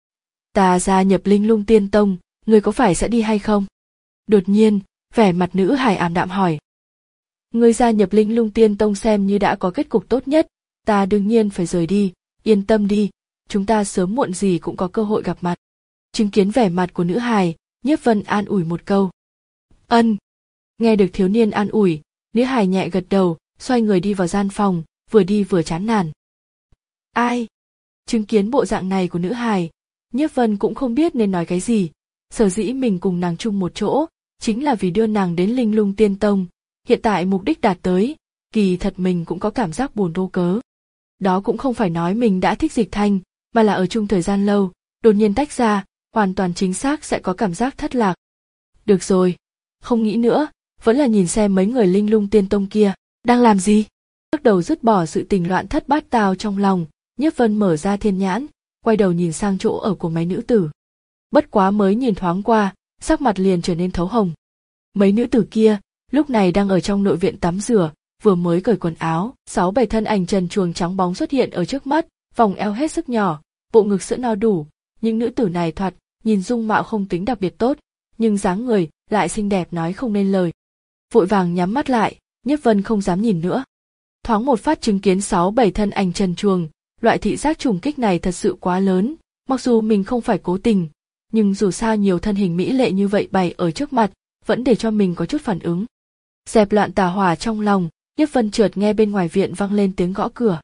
Ta gia nhập Linh Lung Tiên Tông, người có phải sẽ đi hay không? Đột nhiên, vẻ mặt nữ hài ảm đạm hỏi. Người gia nhập Linh Lung Tiên Tông xem như đã có kết cục tốt nhất, ta đương nhiên phải rời đi, yên tâm đi, chúng ta sớm muộn gì cũng có cơ hội gặp mặt. Chứng kiến vẻ mặt của nữ hài, Nhiếp Vân an ủi một câu. Ân. Nghe được thiếu niên an ủi, nữ hài nhẹ gật đầu, xoay người đi vào gian phòng, vừa đi vừa chán nản. Ai? Chứng kiến bộ dạng này của nữ hài, Nhiếp Vân cũng không biết nên nói cái gì, sở dĩ mình cùng nàng chung một chỗ, chính là vì đưa nàng đến Linh Lung Tiên Tông, hiện tại mục đích đạt tới, kỳ thật mình cũng có cảm giác buồn vô cớ. Đó cũng không phải nói mình đã thích Dịch Thanh, mà là ở chung thời gian lâu, đột nhiên tách ra, hoàn toàn chính xác sẽ có cảm giác thất lạc. Được rồi, không nghĩ nữa, vẫn là nhìn xem mấy người Linh Lung Tiên Tông kia, đang làm gì. Bước đầu dứt bỏ sự tình loạn thất bát tao trong lòng, Nhiếp Vân mở ra thiên nhãn, quay đầu nhìn sang chỗ ở của mấy nữ tử. Bất quá mới nhìn thoáng qua, sắc mặt liền trở nên thấu hồng. Mấy nữ tử kia, lúc này đang ở trong nội viện tắm rửa, vừa mới cởi quần áo, sáu bảy thân ảnh trần truồng trắng bóng xuất hiện ở trước mắt, vòng eo hết sức nhỏ, bộ ngực sữa no đủ, những nữ tử này thoạt nhìn dung mạo không tính đặc biệt tốt, nhưng dáng người lại xinh đẹp nói không nên lời. Vội vàng nhắm mắt lại, Nhiếp Vân không dám nhìn nữa. Thoáng một phát chứng kiến sáu bảy thân ảnh trần truồng, loại thị giác trùng kích này thật sự quá lớn, mặc dù mình không phải cố tình, nhưng dù sao nhiều thân hình mỹ lệ như vậy bày ở trước mặt, vẫn để cho mình có chút phản ứng. Dẹp loạn tà hỏa trong lòng, Nhiếp Vân chợt nghe bên ngoài viện vang lên tiếng gõ cửa.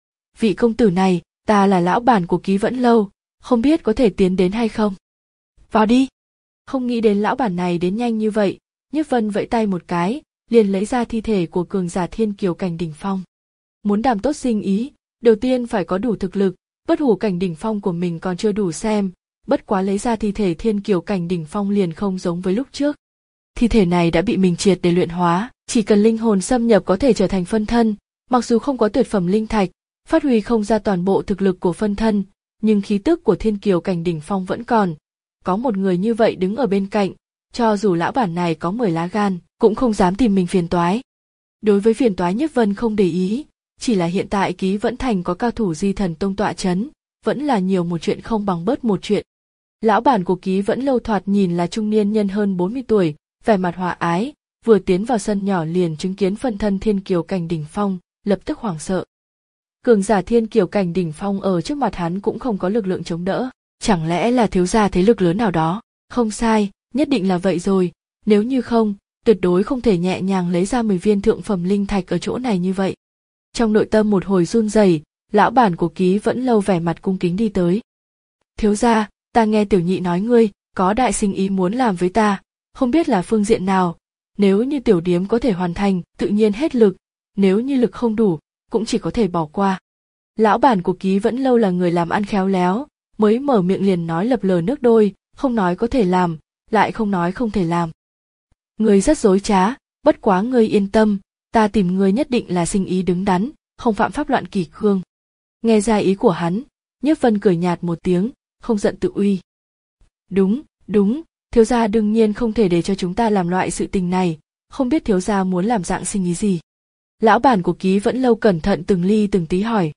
Vị công tử này, ta là lão bản của Ký Vẫn Lâu, không biết có thể tiến đến hay không? Vào đi. Không nghĩ đến lão bản này đến nhanh như vậy, Nhiếp Vân vẫy tay một cái, liền lấy ra thi thể của cường giả thiên kiều cảnh đỉnh phong. Muốn đàm tốt sinh ý, đầu tiên phải có đủ thực lực, bất hủ cảnh đỉnh phong của mình còn chưa đủ xem, bất quá lấy ra thi thể thiên kiều cảnh đỉnh phong liền không giống với lúc trước. Thi thể này đã bị mình triệt để luyện hóa, chỉ cần linh hồn xâm nhập có thể trở thành phân thân, mặc dù không có tuyệt phẩm linh thạch, phát huy không ra toàn bộ thực lực của phân thân, nhưng khí tức của thiên kiều cảnh đỉnh phong vẫn còn. Có một người như vậy đứng ở bên cạnh, cho dù lão bản này có mười lá gan, cũng không dám tìm mình phiền toái. Đối với phiền toái Nhiếp Vân không để ý, chỉ là hiện tại Ký Vẫn Thành có cao thủ Di Thần Tông tọa chấn, vẫn là nhiều một chuyện không bằng bớt một chuyện. Lão bản của Ký Vẫn Lâu thoạt nhìn là trung niên nhân hơn bốn mươi tuổi, vẻ mặt hòa ái, vừa tiến vào sân nhỏ liền chứng kiến phân thân thiên kiều cảnh đỉnh phong, lập tức hoảng sợ. Cường giả thiên kiều cảnh đỉnh phong ở trước mặt hắn cũng không có lực lượng chống đỡ, chẳng lẽ là thiếu gia thế lực lớn nào đó? Không sai, nhất định là vậy rồi, nếu như không, tuyệt đối không thể nhẹ nhàng lấy ra mười viên thượng phẩm linh thạch ở chỗ này như vậy. Trong nội tâm một hồi run rẩy, lão bản của Ký Vẫn Lâu vẻ mặt cung kính đi tới. Thiếu gia, ta nghe tiểu nhị nói ngươi có đại sinh ý muốn làm với ta, không biết là phương diện nào, nếu như tiểu điếm có thể hoàn thành, tự nhiên hết lực, nếu như lực không đủ, cũng chỉ có thể bỏ qua. Lão bản của Ký Vẫn Lâu là người làm ăn khéo léo, mới mở miệng liền nói lập lờ nước đôi, không nói có thể làm, lại không nói không thể làm. Ngươi rất dối trá, bất quá ngươi yên tâm, ta tìm ngươi nhất định là sinh ý đứng đắn, không phạm pháp loạn kỷ cương. Nghe ra ý của hắn, Nhiếp Vân cười nhạt một tiếng, không giận tự uy. Đúng, đúng, thiếu gia đương nhiên không thể để cho chúng ta làm loại sự tình này, không biết thiếu gia muốn làm dạng sinh ý gì. Lão bản của Ký Vẫn Lâu cẩn thận từng ly từng tí hỏi.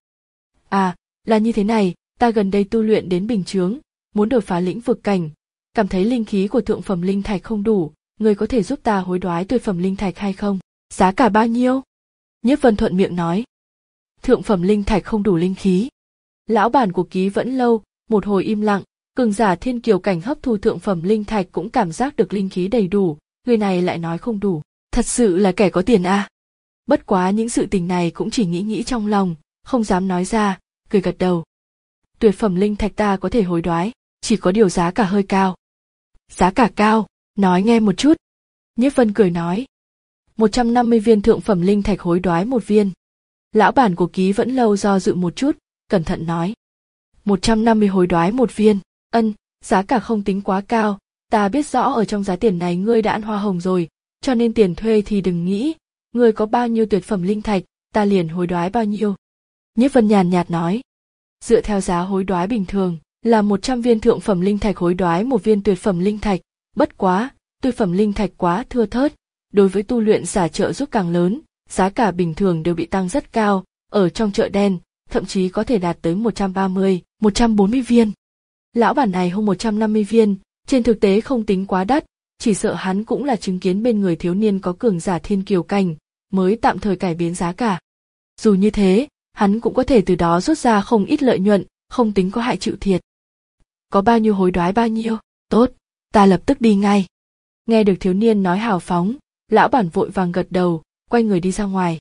À, là như thế này, ta gần đây tu luyện đến bình chướng, muốn đột phá lĩnh vực cảnh, cảm thấy linh khí của thượng phẩm linh thạch không đủ, người có thể giúp ta hối đoái tuyệt phẩm linh thạch hay không? Giá cả bao nhiêu? Nhiếp Vân thuận miệng nói. Thượng phẩm linh thạch không đủ linh khí. Lão bản của Ký Vẫn Lâu một hồi im lặng, cường giả thiên kiều cảnh hấp thu thượng phẩm linh thạch cũng cảm giác được linh khí đầy đủ, người này lại nói không đủ, thật sự là kẻ có tiền à. Bất quá những sự tình này cũng chỉ nghĩ nghĩ trong lòng, không dám nói ra, cười gật đầu. Tuyệt phẩm linh thạch ta có thể hối đoái, chỉ có điều giá cả hơi cao. Giá cả cao, nói nghe một chút. Nhiếp Vân cười nói. một trăm năm mươi viên thượng phẩm linh thạch hối đoái một viên. Lão bản của Ký Vẫn Lâu do dự một chút, cẩn thận nói. một trăm năm mươi hối đoái một viên, ân, giá cả không tính quá cao, ta biết rõ ở trong giá tiền này ngươi đã ăn hoa hồng rồi, cho nên tiền thuê thì đừng nghĩ, ngươi có bao nhiêu tuyệt phẩm linh thạch, ta liền hối đoái bao nhiêu. Nhiếp Vân nhàn nhạt nói. Dựa theo giá hối đoái bình thường, là một trăm viên thượng phẩm linh thạch hối đoái một viên tuyệt phẩm linh thạch, bất quá, tuyệt phẩm linh thạch quá thưa thớt, đối với tu luyện giả trợ giúp càng lớn, giá cả bình thường đều bị tăng rất cao, ở trong chợ đen, thậm chí có thể đạt tới một trăm ba mươi, một trăm bốn mươi viên. Lão bản này hôm một trăm năm mươi viên, trên thực tế không tính quá đắt, chỉ sợ hắn cũng là chứng kiến bên người thiếu niên có cường giả thiên kiều cảnh, mới tạm thời cải biến giá cả. Dù như thế, hắn cũng có thể từ đó rút ra không ít lợi nhuận, không tính có hại chịu thiệt. Có bao nhiêu hối đoái bao nhiêu, tốt, ta lập tức đi ngay. Nghe được thiếu niên nói hào phóng, lão bản vội vàng gật đầu, quay người đi ra ngoài.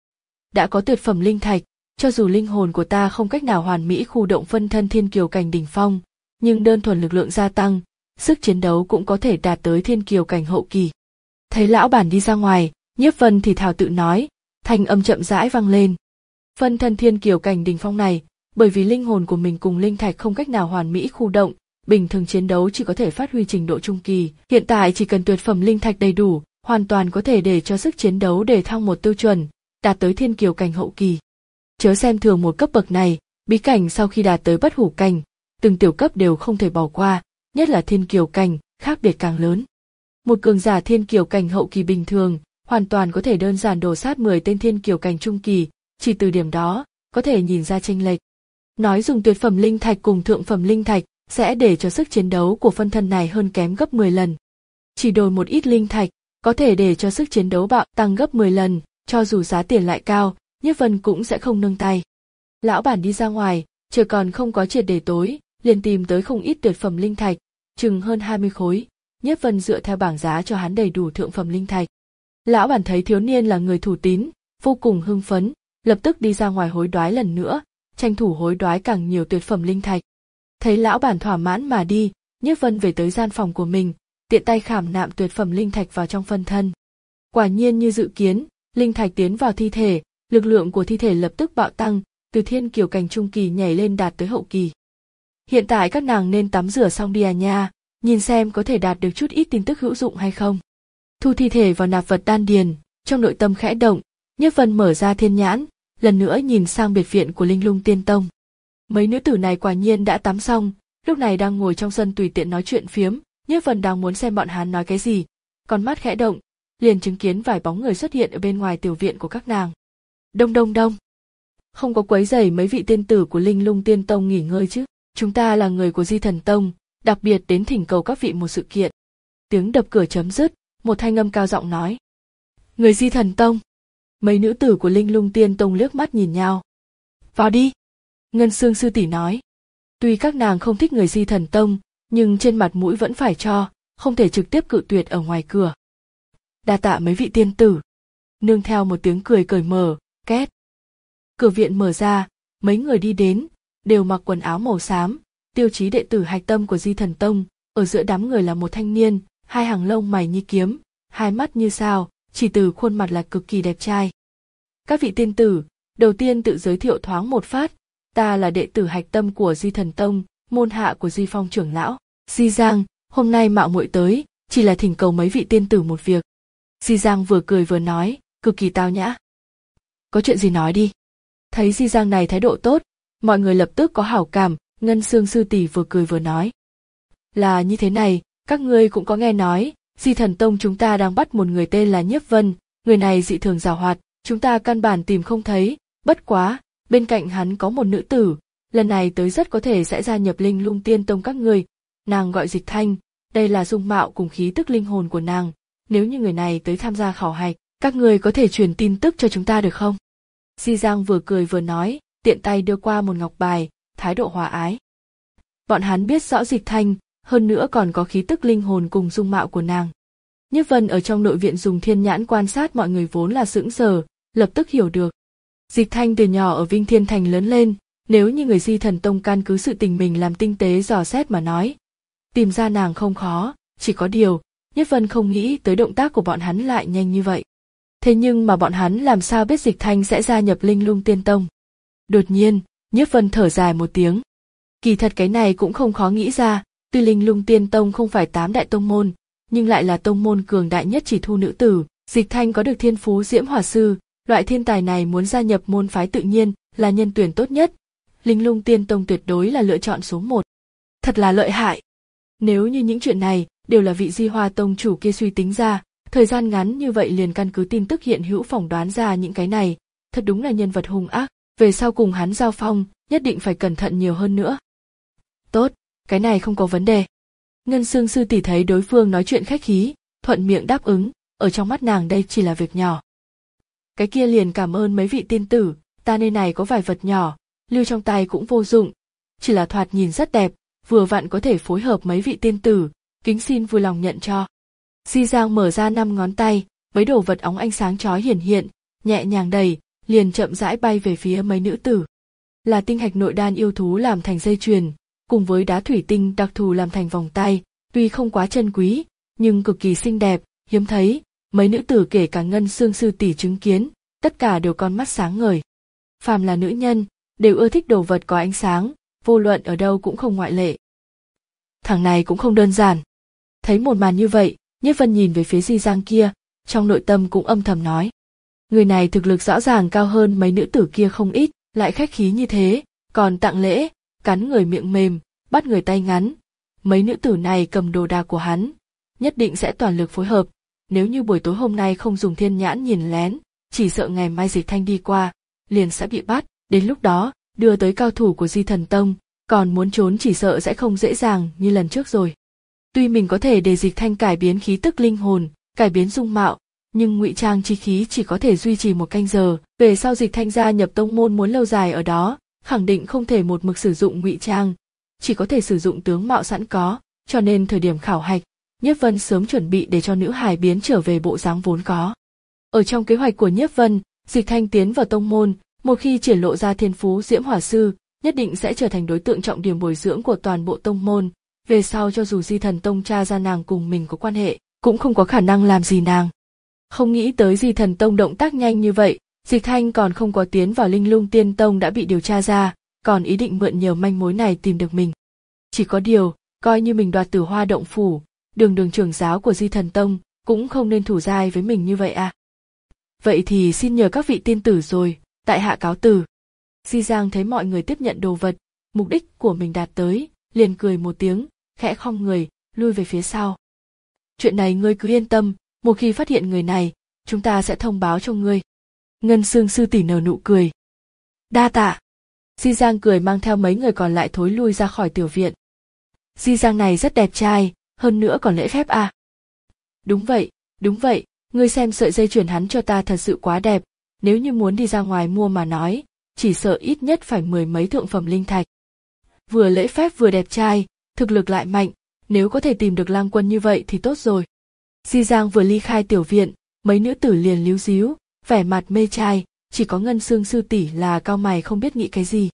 Đã có tuyệt phẩm linh thạch, cho dù linh hồn của ta không cách nào hoàn mỹ khu động phân thân thiên kiều cảnh đỉnh phong, nhưng đơn thuần lực lượng gia tăng, sức chiến đấu cũng có thể đạt tới thiên kiều cảnh hậu kỳ. Thấy lão bản đi ra ngoài, Nhiếp Vân thì thào tự nói, thanh âm chậm rãi vang lên. Phân thân thiên kiều cảnh đỉnh phong này, bởi vì linh hồn của mình cùng linh thạch không cách nào hoàn mỹ khu động, bình thường chiến đấu chỉ có thể phát huy trình độ trung kỳ, hiện tại chỉ cần tuyệt phẩm linh thạch đầy đủ, hoàn toàn có thể để cho sức chiến đấu để thăng một tiêu chuẩn, đạt tới thiên kiều cảnh hậu kỳ. Chớ xem thường một cấp bậc này, bí cảnh sau khi đạt tới bất hủ cảnh, từng tiểu cấp đều không thể bỏ qua, nhất là thiên kiều cảnh, khác biệt càng lớn. Một cường giả thiên kiều cảnh hậu kỳ bình thường, hoàn toàn có thể đơn giản đổ sát mười tên thiên kiều cảnh trung kỳ, chỉ từ điểm đó, có thể nhìn ra chênh lệch. Nói dùng tuyệt phẩm linh thạch cùng thượng phẩm linh thạch, sẽ để cho sức chiến đấu của phân thân này hơn kém gấp mười lần. Chỉ đổi một ít linh thạch, có thể để cho sức chiến đấu bạo tăng gấp mười lần, cho dù giá tiền lại cao, Nhiếp Vân cũng sẽ không nương tay. Lão bản đi ra ngoài, trời còn không có triệt để tối, liền tìm tới không ít tuyệt phẩm linh thạch, chừng hơn hai mươi khối. Nhiếp Vân dựa theo bảng giá cho hắn đầy đủ thượng phẩm linh thạch. Lão bản thấy thiếu niên là người thủ tín, vô cùng hưng phấn, lập tức đi ra ngoài hối đoái lần nữa, tranh thủ hối đoái càng nhiều tuyệt phẩm linh thạch. Thấy lão bản thỏa mãn mà đi, Nhiếp Vân về tới gian phòng của mình, tiện tay khảm nạm tuyệt phẩm linh thạch vào trong phân thân. Quả nhiên như dự kiến, linh thạch tiến vào thi thể, lực lượng của thi thể lập tức bạo tăng, từ thiên kiều cảnh trung kỳ nhảy lên đạt tới hậu kỳ. Hiện tại các nàng nên tắm rửa xong đi à nha, nhìn xem có thể đạt được chút ít tin tức hữu dụng hay không. Thu thi thể vào nạp vật đan điền, trong nội tâm khẽ động, Nhiếp Vân mở ra thiên nhãn, lần nữa nhìn sang biệt viện của Linh Lung Tiên Tông. Mấy nữ tử này quả nhiên đã tắm xong, lúc này đang ngồi trong sân tùy tiện nói chuyện phiếm, Nhiếp Vân đang muốn xem bọn hắn nói cái gì, con mắt khẽ động, liền chứng kiến vài bóng người xuất hiện ở bên ngoài tiểu viện của các nàng. Đông đông đông. Không có quấy rầy mấy vị tiên tử của Linh Lung Tiên Tông nghỉ ngơi chứ, chúng ta là người của Di Thần Tông, đặc biệt đến thỉnh cầu các vị một sự kiện. Tiếng đập cửa chấm dứt, một thanh âm cao giọng nói. Người Di Thần Tông. Mấy nữ tử của Linh Lung Tiên Tông liếc mắt nhìn nhau. Vào đi. Ngân Sương sư tỷ nói. Tuy các nàng không thích người Di Thần Tông, nhưng trên mặt mũi vẫn phải cho, không thể trực tiếp cự tuyệt ở ngoài cửa. Đa tạ mấy vị tiên tử. Nương theo một tiếng cười cởi mở, két. Cửa viện mở ra, mấy người đi đến, đều mặc quần áo màu xám, tiêu chí đệ tử hạch tâm của Di Thần Tông, ở giữa đám người là một thanh niên, hai hàng lông mày như kiếm, hai mắt như sao, chỉ từ khuôn mặt là cực kỳ đẹp trai. Các vị tiên tử, đầu tiên tự giới thiệu thoáng một phát, ta là đệ tử hạch tâm của Di Thần Tông, môn hạ của Di Phong trưởng lão. Di Giang, hôm nay mạo muội tới, chỉ là thỉnh cầu mấy vị tiên tử một việc. Di Giang vừa cười vừa nói, cực kỳ tao nhã. Có chuyện gì nói đi. Thấy Di Giang này thái độ tốt, mọi người lập tức có hảo cảm. Ngân Xương sư tỷ vừa cười vừa nói. Là như thế này, các ngươi cũng có nghe nói, Di Thần Tông chúng ta đang bắt một người tên là Nhiếp Vân, người này dị thường giàu hoạt, chúng ta căn bản tìm không thấy, bất quá, bên cạnh hắn có một nữ tử, lần này tới rất có thể sẽ gia nhập Linh Lung Tiên Tông các ngươi, nàng gọi Dịch Thanh, đây là dung mạo cùng khí tức linh hồn của nàng, nếu như người này tới tham gia khảo hạch, các ngươi có thể truyền tin tức cho chúng ta được không? Di Giang vừa cười vừa nói, tiện tay đưa qua một ngọc bài, thái độ hòa ái. Bọn hắn biết rõ Dịch Thanh, hơn nữa còn có khí tức linh hồn cùng dung mạo của nàng. Nhiếp Vân ở trong nội viện dùng thiên nhãn quan sát mọi người vốn là sững sờ, lập tức hiểu được. Dịch Thanh từ nhỏ ở Vinh Thiên Thành lớn lên, nếu như người Di Thần Tông căn cứ sự tình mình làm tinh tế dò xét mà nói, tìm ra nàng không khó, chỉ có điều, Nhiếp Vân không nghĩ tới động tác của bọn hắn lại nhanh như vậy. Thế nhưng mà bọn hắn làm sao biết Dịch Thanh sẽ gia nhập Linh Lung Tiên Tông? Đột nhiên, Nhiếp Vân thở dài một tiếng. Kỳ thật cái này cũng không khó nghĩ ra, tuy Linh Lung Tiên Tông không phải tám đại tông môn, nhưng lại là tông môn cường đại nhất chỉ thu nữ tử. Dịch Thanh có được thiên phú Diễm Hỏa Sư, loại thiên tài này muốn gia nhập môn phái tự nhiên là nhân tuyển tốt nhất. Linh Lung Tiên Tông tuyệt đối là lựa chọn số một. Thật là lợi hại. Nếu như những chuyện này đều là vị Di Hoa Tông chủ kia suy tính ra, thời gian ngắn như vậy liền căn cứ tin tức hiện hữu phỏng đoán ra những cái này, thật đúng là nhân vật hung ác, về sau cùng hắn giao phong, nhất định phải cẩn thận nhiều hơn nữa. Tốt, cái này không có vấn đề. Ngân Xương sư tỷ thấy đối phương nói chuyện khách khí, thuận miệng đáp ứng, ở trong mắt nàng đây chỉ là việc nhỏ. Cái kia liền cảm ơn mấy vị tiên tử, ta nơi này có vài vật nhỏ, lưu trong tay cũng vô dụng, chỉ là thoạt nhìn rất đẹp, vừa vặn có thể phối hợp mấy vị tiên tử, kính xin vui lòng nhận cho. Di Giang mở ra năm ngón tay, mấy đồ vật óng ánh sáng chói hiển hiện, nhẹ nhàng đẩy, liền chậm rãi bay về phía mấy nữ tử. Là tinh hạch nội đan yêu thú làm thành dây chuyền, cùng với đá thủy tinh đặc thù làm thành vòng tay, tuy không quá chân quý, nhưng cực kỳ xinh đẹp, hiếm thấy, mấy nữ tử kể cả Ngân Xương sư tỷ chứng kiến, tất cả đều con mắt sáng ngời. Phàm là nữ nhân, đều ưa thích đồ vật có ánh sáng, vô luận ở đâu cũng không ngoại lệ. Thằng này cũng không đơn giản. Thấy một màn như vậy, Nhiếp Vân nhìn về phía Di Giang kia, trong nội tâm cũng âm thầm nói. Người này thực lực rõ ràng cao hơn mấy nữ tử kia không ít, lại khách khí như thế, còn tặng lễ, cắn người miệng mềm, bắt người tay ngắn. Mấy nữ tử này cầm đồ đạc của hắn, nhất định sẽ toàn lực phối hợp. Nếu như buổi tối hôm nay không dùng thiên nhãn nhìn lén, chỉ sợ ngày mai Dịch Thanh đi qua, liền sẽ bị bắt. Đến lúc đó, đưa tới cao thủ của Di Thần Tông, còn muốn trốn chỉ sợ sẽ không dễ dàng như lần trước rồi. Tuy mình có thể để Dịch Thanh cải biến khí tức linh hồn, cải biến dung mạo, nhưng ngụy trang chi khí chỉ có thể duy trì một canh giờ. Về sau Dịch Thanh gia nhập tông môn muốn lâu dài ở đó, khẳng định không thể một mực sử dụng ngụy trang, chỉ có thể sử dụng tướng mạo sẵn có, cho nên thời điểm khảo hạch, Nhiếp Vân sớm chuẩn bị để cho nữ hài biến trở về bộ dáng vốn có. Ở trong kế hoạch của Nhiếp Vân, Dịch Thanh tiến vào tông môn, một khi triển lộ ra thiên phú Diễm Hỏa Sư, nhất định sẽ trở thành đối tượng trọng điểm bồi dưỡng của toàn bộ tông môn. Về sau cho dù Di Thần Tông tra ra nàng cùng mình có quan hệ, cũng không có khả năng làm gì nàng. Không nghĩ tới Di Thần Tông động tác nhanh như vậy, Dịch Thanh còn không có tiến vào Linh Lung Tiên Tông đã bị điều tra ra, còn ý định mượn nhiều manh mối này tìm được mình. Chỉ có điều, coi như mình đoạt Tử Hoa động phủ, đường đường trưởng giáo của Di Thần Tông, cũng không nên thủ dai với mình như vậy à. Vậy thì xin nhờ các vị tiên tử rồi, tại hạ cáo từ. Di Giang thấy mọi người tiếp nhận đồ vật, mục đích của mình đạt tới, liền cười một tiếng, khẽ khom người, lui về phía sau. Chuyện này ngươi cứ yên tâm, một khi phát hiện người này, chúng ta sẽ thông báo cho ngươi. Ngân Xương sư tỷ nở nụ cười. Đa tạ. Di Giang cười mang theo mấy người còn lại thối lui ra khỏi tiểu viện. Di Giang này rất đẹp trai, hơn nữa còn lễ phép à. Đúng vậy, đúng vậy, ngươi xem sợi dây chuyền hắn cho ta thật sự quá đẹp, nếu như muốn đi ra ngoài mua mà nói, chỉ sợ ít nhất phải mười mấy thượng phẩm linh thạch. Vừa lễ phép vừa đẹp trai, thực lực lại mạnh, nếu có thể tìm được lang quân như vậy thì tốt rồi. Di Giang vừa ly khai tiểu viện, mấy nữ tử liền líu díu, vẻ mặt mê trai, chỉ có Ngân Xương sư tỷ là cau mày không biết nghĩ cái gì.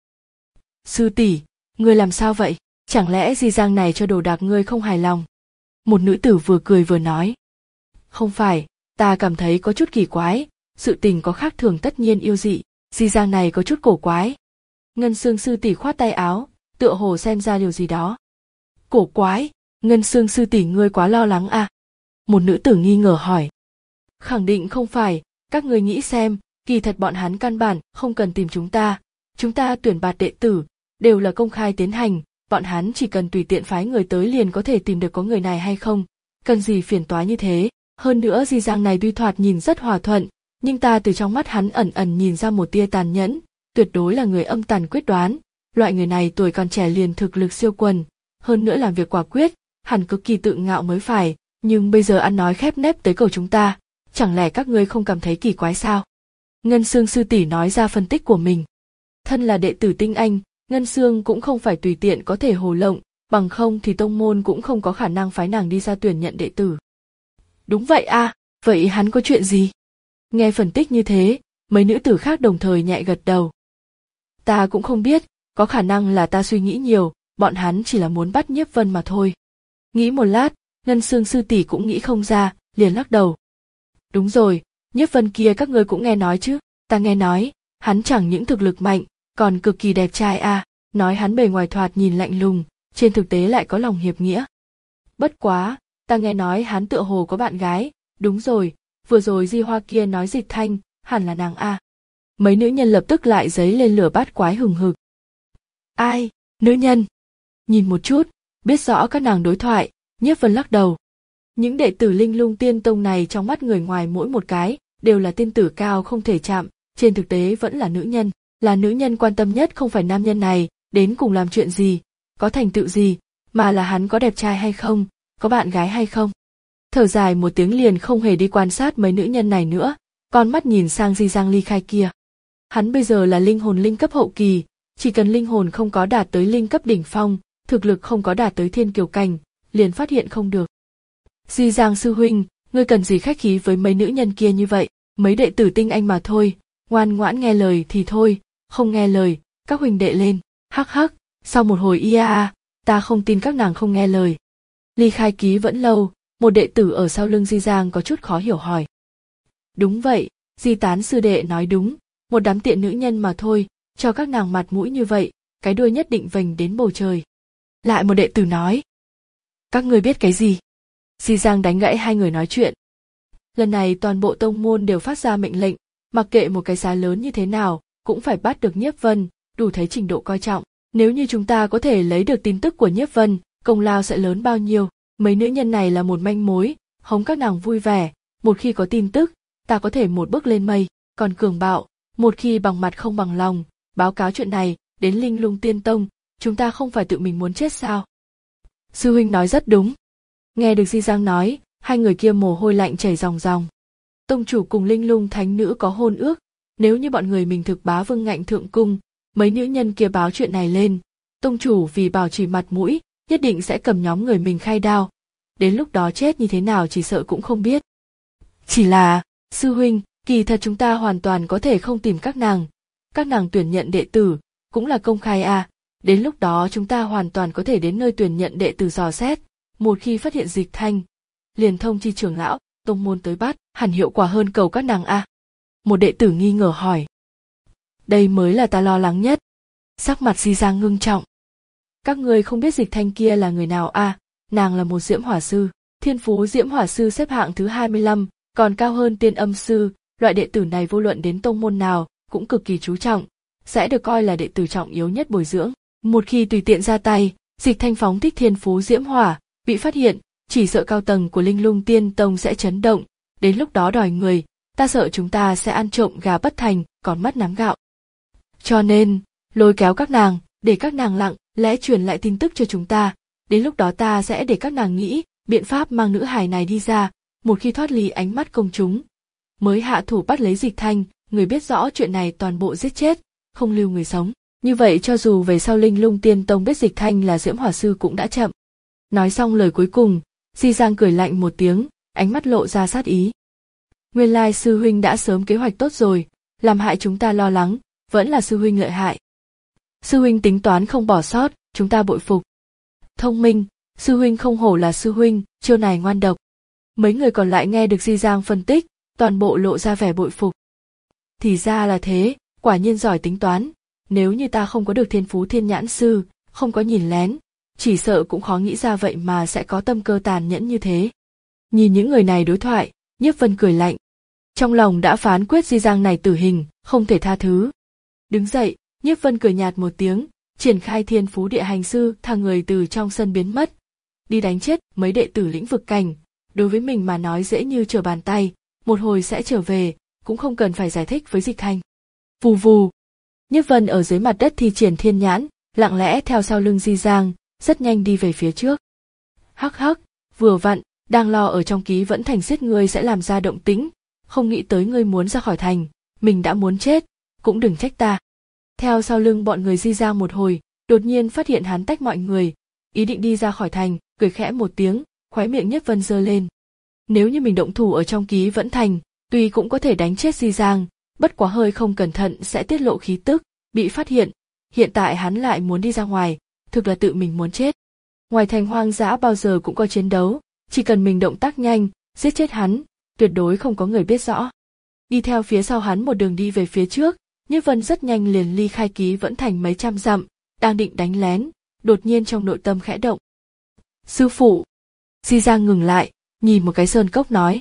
Sư tỷ, ngươi làm sao vậy? Chẳng lẽ Di Giang này cho đồ đạc ngươi không hài lòng? Một nữ tử vừa cười vừa nói. Không phải, ta cảm thấy có chút kỳ quái, sự tình có khác thường tất nhiên yêu dị, Di Giang này có chút cổ quái. Ngân Xương sư tỷ khoát tay áo, tựa hồ xem ra điều gì đó. Cổ quái, Ngân Xương sư tỷ ngươi quá lo lắng à? Một nữ tử nghi ngờ hỏi. Khẳng định không phải, các ngươi nghĩ xem, kỳ thật bọn hắn căn bản không cần tìm chúng ta. Chúng ta tuyển bạt đệ tử, đều là công khai tiến hành, bọn hắn chỉ cần tùy tiện phái người tới liền có thể tìm được có người này hay không, cần gì phiền toái như thế. Hơn nữa Di Giang này tuy thoạt nhìn rất hòa thuận, nhưng ta từ trong mắt hắn ẩn ẩn nhìn ra một tia tàn nhẫn, tuyệt đối là người âm tàn quyết đoán. Loại người này tuổi còn trẻ liền thực lực siêu quần, hơn nữa làm việc quả quyết, hẳn cực kỳ tự ngạo mới phải, nhưng bây giờ ăn nói khép nép tới cầu chúng ta, chẳng lẽ các ngươi không cảm thấy kỳ quái sao? Ngân Xương sư tỷ nói ra phân tích của mình. Thân là đệ tử tinh anh, Ngân Xương cũng không phải tùy tiện có thể hồ lộng, bằng không thì tông môn cũng không có khả năng phái nàng đi ra tuyển nhận đệ tử. Đúng vậy à, vậy hắn có chuyện gì? Nghe phân tích như thế, mấy nữ tử khác đồng thời nhẹ gật đầu. Ta cũng không biết, có khả năng là ta suy nghĩ nhiều, bọn hắn chỉ là muốn bắt Nhiếp Vân mà thôi. Nghĩ một lát, Ngân Xương sư tỷ cũng nghĩ không ra, liền lắc đầu. Đúng rồi, Nhiếp Vân kia các ngươi cũng nghe nói chứ, ta nghe nói, hắn chẳng những thực lực mạnh, còn cực kỳ đẹp trai à, nói hắn bề ngoài thoạt nhìn lạnh lùng, trên thực tế lại có lòng hiệp nghĩa. Bất quá, ta nghe nói hắn tựa hồ có bạn gái, đúng rồi, vừa rồi Di Hoa kia nói Dịch Thanh, hẳn là nàng a. Mấy nữ nhân lập tức lại giấy lên lửa bát quái hừng hực. Ai, nữ nhân? Nhìn một chút, biết rõ các nàng đối thoại, Nhiếp Vân lắc đầu. Những đệ tử Linh Lung Tiên Tông này trong mắt người ngoài mỗi một cái, đều là tiên tử cao không thể chạm, trên thực tế vẫn là nữ nhân, là nữ nhân quan tâm nhất không phải nam nhân này, đến cùng làm chuyện gì, có thành tựu gì, mà là hắn có đẹp trai hay không, có bạn gái hay không. Thở dài một tiếng liền không hề đi quan sát mấy nữ nhân này nữa, con mắt nhìn sang Di Giang Ly Khai kia. Hắn bây giờ là linh hồn linh cấp hậu kỳ, chỉ cần linh hồn không có đạt tới linh cấp đỉnh phong, thực lực không có đạt tới thiên kiều cảnh, liền phát hiện không được. Di Giang sư huynh, ngươi cần gì khách khí với mấy nữ nhân kia như vậy, mấy đệ tử tinh anh mà thôi, ngoan ngoãn nghe lời thì thôi, không nghe lời, các huynh đệ lên, hắc hắc, sau một hồi ia a, ta không tin các nàng không nghe lời. Ly Khai ký vẫn lâu, một đệ tử ở sau lưng Di Giang có chút khó hiểu hỏi. Đúng vậy, Di Tán sư đệ nói đúng, một đám tiện nữ nhân mà thôi, cho các nàng mặt mũi như vậy, cái đuôi nhất định vành đến bầu trời. Lại một đệ tử nói. Các ngươi biết cái gì? Di Giang đánh gãy hai người nói chuyện. Lần này toàn bộ tông môn đều phát ra mệnh lệnh, mặc kệ một cái giá lớn như thế nào, cũng phải bắt được Nhiếp Vân, đủ thấy trình độ coi trọng. Nếu như chúng ta có thể lấy được tin tức của Nhiếp Vân, công lao sẽ lớn bao nhiêu. Mấy nữ nhân này là một manh mối, hống các nàng vui vẻ, một khi có tin tức, ta có thể một bước lên mây, còn cường bạo, một khi bằng mặt không bằng lòng, báo cáo chuyện này, đến Linh Lung Tiên Tông, chúng ta không phải tự mình muốn chết sao? Sư huynh nói rất đúng. Nghe được Di Giang nói, hai người kia mồ hôi lạnh chảy ròng ròng. Tông chủ cùng Linh Lung Thánh Nữ có hôn ước, nếu như bọn người mình thực bá vương ngạnh thượng cung, mấy nữ nhân kia báo chuyện này lên, tông chủ vì bảo trì mặt mũi, nhất định sẽ cầm nhóm người mình khai đao. Đến lúc đó chết như thế nào chỉ sợ cũng không biết. Chỉ là, sư huynh, kỳ thật chúng ta hoàn toàn có thể không tìm các nàng. Các nàng tuyển nhận đệ tử, cũng là công khai à, đến lúc đó chúng ta hoàn toàn có thể đến nơi tuyển nhận đệ tử dò xét. Một khi phát hiện Dịch Thanh, liền thông chi trưởng lão, tông môn tới bắt, hẳn hiệu quả hơn cầu các nàng à. Một đệ tử nghi ngờ hỏi. Đây mới là ta lo lắng nhất. Sắc mặt Di Giang ngưng trọng. Các người không biết Dịch Thanh kia là người nào à, nàng là một diễm hỏa sư, thiên phú diễm hỏa sư xếp hạng thứ hai mươi lăm, còn cao hơn tiên âm sư, loại đệ tử này vô luận đến tông môn nào, cũng cực kỳ chú trọng, sẽ được coi là đệ tử trọng yếu nhất bồi dưỡng. Một khi tùy tiện ra tay, Dịch Thanh phóng thích thiên phú diễm hỏa, bị phát hiện, chỉ sợ cao tầng của Linh Lung Tiên Tông sẽ chấn động, đến lúc đó đòi người, ta sợ chúng ta sẽ ăn trộm gà bất thành, còn mất nắm gạo. Cho nên, lôi kéo các nàng, để các nàng lặng lẽ truyền lại tin tức cho chúng ta, đến lúc đó ta sẽ để các nàng nghĩ biện pháp mang nữ hài này đi ra, một khi thoát ly ánh mắt công chúng, mới hạ thủ bắt lấy Dịch Thanh, người biết rõ chuyện này toàn bộ giết chết, không lưu người sống. Như vậy cho dù về sau Linh Lung Tiên Tông biết Dịch Thanh là diễm hỏa sư cũng đã chậm. Nói xong lời cuối cùng, Di Giang cười lạnh một tiếng, ánh mắt lộ ra sát ý. Nguyên lai sư huynh đã sớm kế hoạch tốt rồi, làm hại chúng ta lo lắng, vẫn là sư huynh lợi hại. Sư huynh tính toán không bỏ sót, chúng ta bội phục. Thông minh, sư huynh không hổ là sư huynh, chiêu này ngoan độc. Mấy người còn lại nghe được Di Giang phân tích, toàn bộ lộ ra vẻ bội phục. Thì ra là thế, quả nhiên giỏi tính toán, nếu như ta không có được thiên phú thiên nhãn sư, không có nhìn lén, chỉ sợ cũng khó nghĩ ra vậy mà sẽ có tâm cơ tàn nhẫn như thế. Nhìn những người này đối thoại, Nhiếp Vân cười lạnh. Trong lòng đã phán quyết Di Giang này tử hình, không thể tha thứ. Đứng dậy, Nhiếp Vân cười nhạt một tiếng, triển khai thiên phú địa hành sư, thằng người từ trong sân biến mất. Đi đánh chết mấy đệ tử lĩnh vực cảnh, đối với mình mà nói dễ như trở bàn tay, một hồi sẽ trở về, cũng không cần phải giải thích với Dịch Hành. Vù vù. Nhiếp Vân ở dưới mặt đất thi triển thiên nhãn, lặng lẽ theo sau lưng Di Giang, rất nhanh đi về phía trước. Hắc hắc, vừa vặn, đang lo ở trong ký vẫn thành giết ngươi sẽ làm ra động tĩnh, không nghĩ tới ngươi muốn ra khỏi thành, mình đã muốn chết, cũng đừng trách ta. Theo sau lưng bọn người Di Giang một hồi, đột nhiên phát hiện hắn tách mọi người, ý định đi ra khỏi thành, cười khẽ một tiếng, khóe miệng Nhiếp Vân giơ lên. Nếu như mình động thủ ở trong ký vẫn thành, tuy cũng có thể đánh chết Di Giang, bất quá hơi không cẩn thận sẽ tiết lộ khí tức, bị phát hiện. Hiện tại hắn lại muốn đi ra ngoài, thực là tự mình muốn chết. Ngoài thành hoang dã bao giờ cũng có chiến đấu, chỉ cần mình động tác nhanh, giết chết hắn, tuyệt đối không có người biết rõ. Đi theo phía sau hắn một đường đi về phía trước, Nhiếp Vân rất nhanh liền ly khai ký vẫn thành mấy trăm dặm, đang định đánh lén, đột nhiên trong nội tâm khẽ động. Sư phụ! Di Giang ngừng lại, nhìn một cái sơn cốc nói.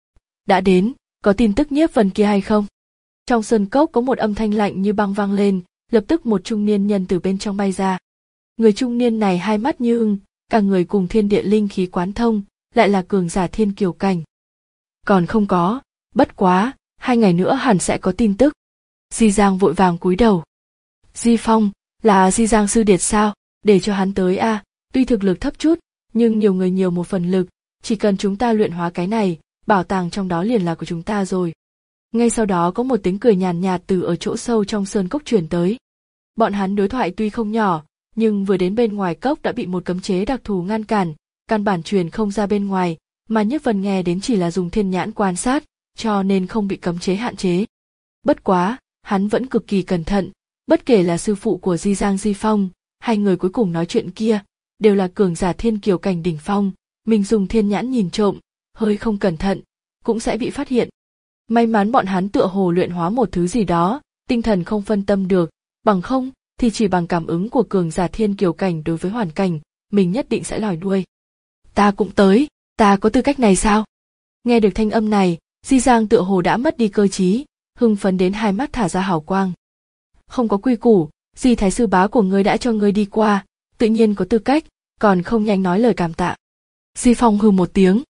Đã đến, có tin tức Nhiếp Vân kia hay không? Trong sơn cốc có một âm thanh lạnh như băng vang lên, lập tức một trung niên nhân từ bên trong bay ra. Người trung niên này hai mắt như ưng, cả người cùng thiên địa linh khí quán thông, lại là cường giả thiên kiều cảnh. Còn không có, bất quá, hai ngày nữa hẳn sẽ có tin tức. Di Giang vội vàng cúi đầu. Di Phong, là Di Giang sư điệt sao, để cho hắn tới a, à, tuy thực lực thấp chút, nhưng nhiều người nhiều một phần lực, chỉ cần chúng ta luyện hóa cái này, bảo tàng trong đó liền là của chúng ta rồi. Ngay sau đó có một tiếng cười nhàn nhạt từ ở chỗ sâu trong sơn cốc truyền tới. Bọn hắn đối thoại tuy không nhỏ, nhưng vừa đến bên ngoài cốc đã bị một cấm chế đặc thù ngăn cản, căn bản truyền không ra bên ngoài, mà Nhiếp Vân nghe đến chỉ là dùng thiên nhãn quan sát, cho nên không bị cấm chế hạn chế. Bất quá, hắn vẫn cực kỳ cẩn thận, bất kể là sư phụ của Di Giang Di Phong, hai người cuối cùng nói chuyện kia, đều là cường giả thiên kiều cảnh đỉnh phong, mình dùng thiên nhãn nhìn trộm, hơi không cẩn thận, cũng sẽ bị phát hiện. May mắn bọn hắn tựa hồ luyện hóa một thứ gì đó, tinh thần không phân tâm được, bằng không, thì chỉ bằng cảm ứng của cường giả thiên kiều cảnh đối với hoàn cảnh, mình nhất định sẽ lòi đuôi. Ta cũng tới, ta có tư cách này sao? Nghe được thanh âm này, Di Giang tựa hồ đã mất đi cơ trí, hưng phấn đến hai mắt thả ra hào quang. Không có quy củ, Di Thái sư bá của ngươi đã cho ngươi đi qua, tự nhiên có tư cách, còn không nhanh nói lời cảm tạ. Di Phong hừ một tiếng.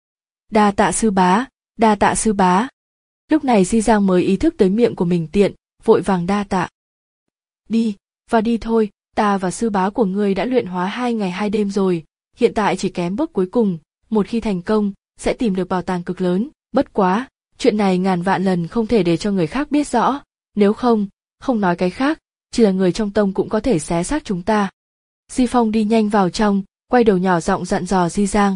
Đa tạ sư bá, đa tạ sư bá. Lúc này Di Giang mới ý thức tới miệng của mình tiện, vội vàng đa tạ. Đi, và đi thôi, ta và sư bá của ngươi đã luyện hóa hai ngày hai đêm rồi, hiện tại chỉ kém bước cuối cùng, một khi thành công, sẽ tìm được bảo tàng cực lớn, bất quá, chuyện này ngàn vạn lần không thể để cho người khác biết rõ, nếu không, không nói cái khác, chỉ là người trong tông cũng có thể xé xác chúng ta. Di Phong đi nhanh vào trong, quay đầu nhỏ giọng dặn dò Di Giang.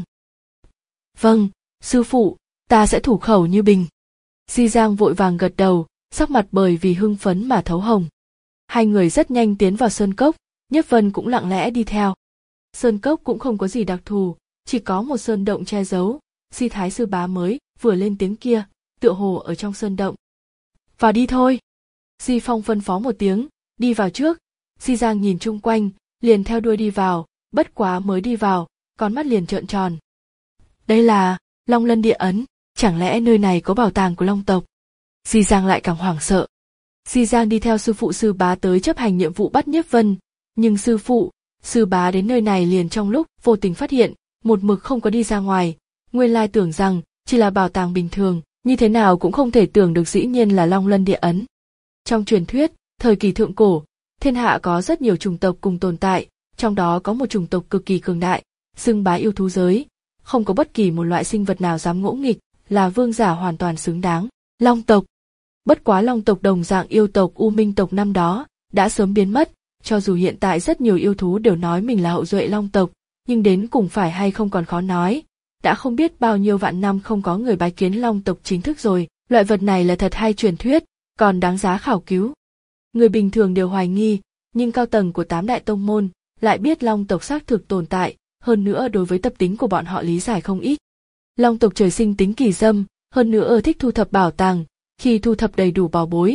Vâng, sư phụ, ta sẽ thủ khẩu như bình. Di Giang vội vàng gật đầu, sắc mặt bởi vì hưng phấn mà thấu hồng. Hai người rất nhanh tiến vào sơn cốc, Nhiếp Vân cũng lặng lẽ đi theo. Sơn cốc cũng không có gì đặc thù, chỉ có một sơn động che giấu, Di Thái sư bá mới vừa lên tiếng kia, tựa hồ ở trong sơn động. Vào đi thôi. Di Phong phân phó một tiếng, đi vào trước, Di Giang nhìn chung quanh, liền theo đuôi đi vào, bất quá mới đi vào, con mắt liền trợn tròn. Đây là Long Lân Địa Ấn, chẳng lẽ nơi này có bảo tàng của Long tộc? Di Giang lại càng hoảng sợ. Di Giang đi theo sư phụ sư bá tới chấp hành nhiệm vụ bắt Nhiếp Vân, nhưng sư phụ, sư bá đến nơi này liền trong lúc vô tình phát hiện, một mực không có đi ra ngoài, nguyên lai tưởng rằng chỉ là bảo tàng bình thường, như thế nào cũng không thể tưởng được dĩ nhiên là Long Lân Địa Ấn. Trong truyền thuyết, thời kỳ thượng cổ, thiên hạ có rất nhiều chủng tộc cùng tồn tại, trong đó có một chủng tộc cực kỳ cường đại, xưng bá yêu thú giới, không có bất kỳ một loại sinh vật nào dám ngỗ nghịch, là vương giả hoàn toàn xứng đáng. Long tộc. Bất quá Long tộc đồng dạng yêu tộc U Minh tộc năm đó đã sớm biến mất, cho dù hiện tại rất nhiều yêu thú đều nói mình là hậu duệ Long tộc, nhưng đến cùng phải hay không còn khó nói. Đã không biết bao nhiêu vạn năm không có người bái kiến Long tộc chính thức rồi, loại vật này là thật hay truyền thuyết, còn đáng giá khảo cứu. Người bình thường đều hoài nghi, nhưng cao tầng của tám đại tông môn lại biết Long tộc xác thực tồn tại, hơn nữa đối với tập tính của bọn họ lý giải không ít. Long tộc trời sinh tính kỳ dâm, hơn nữa thích thu thập bảo tàng, khi thu thập đầy đủ bảo bối,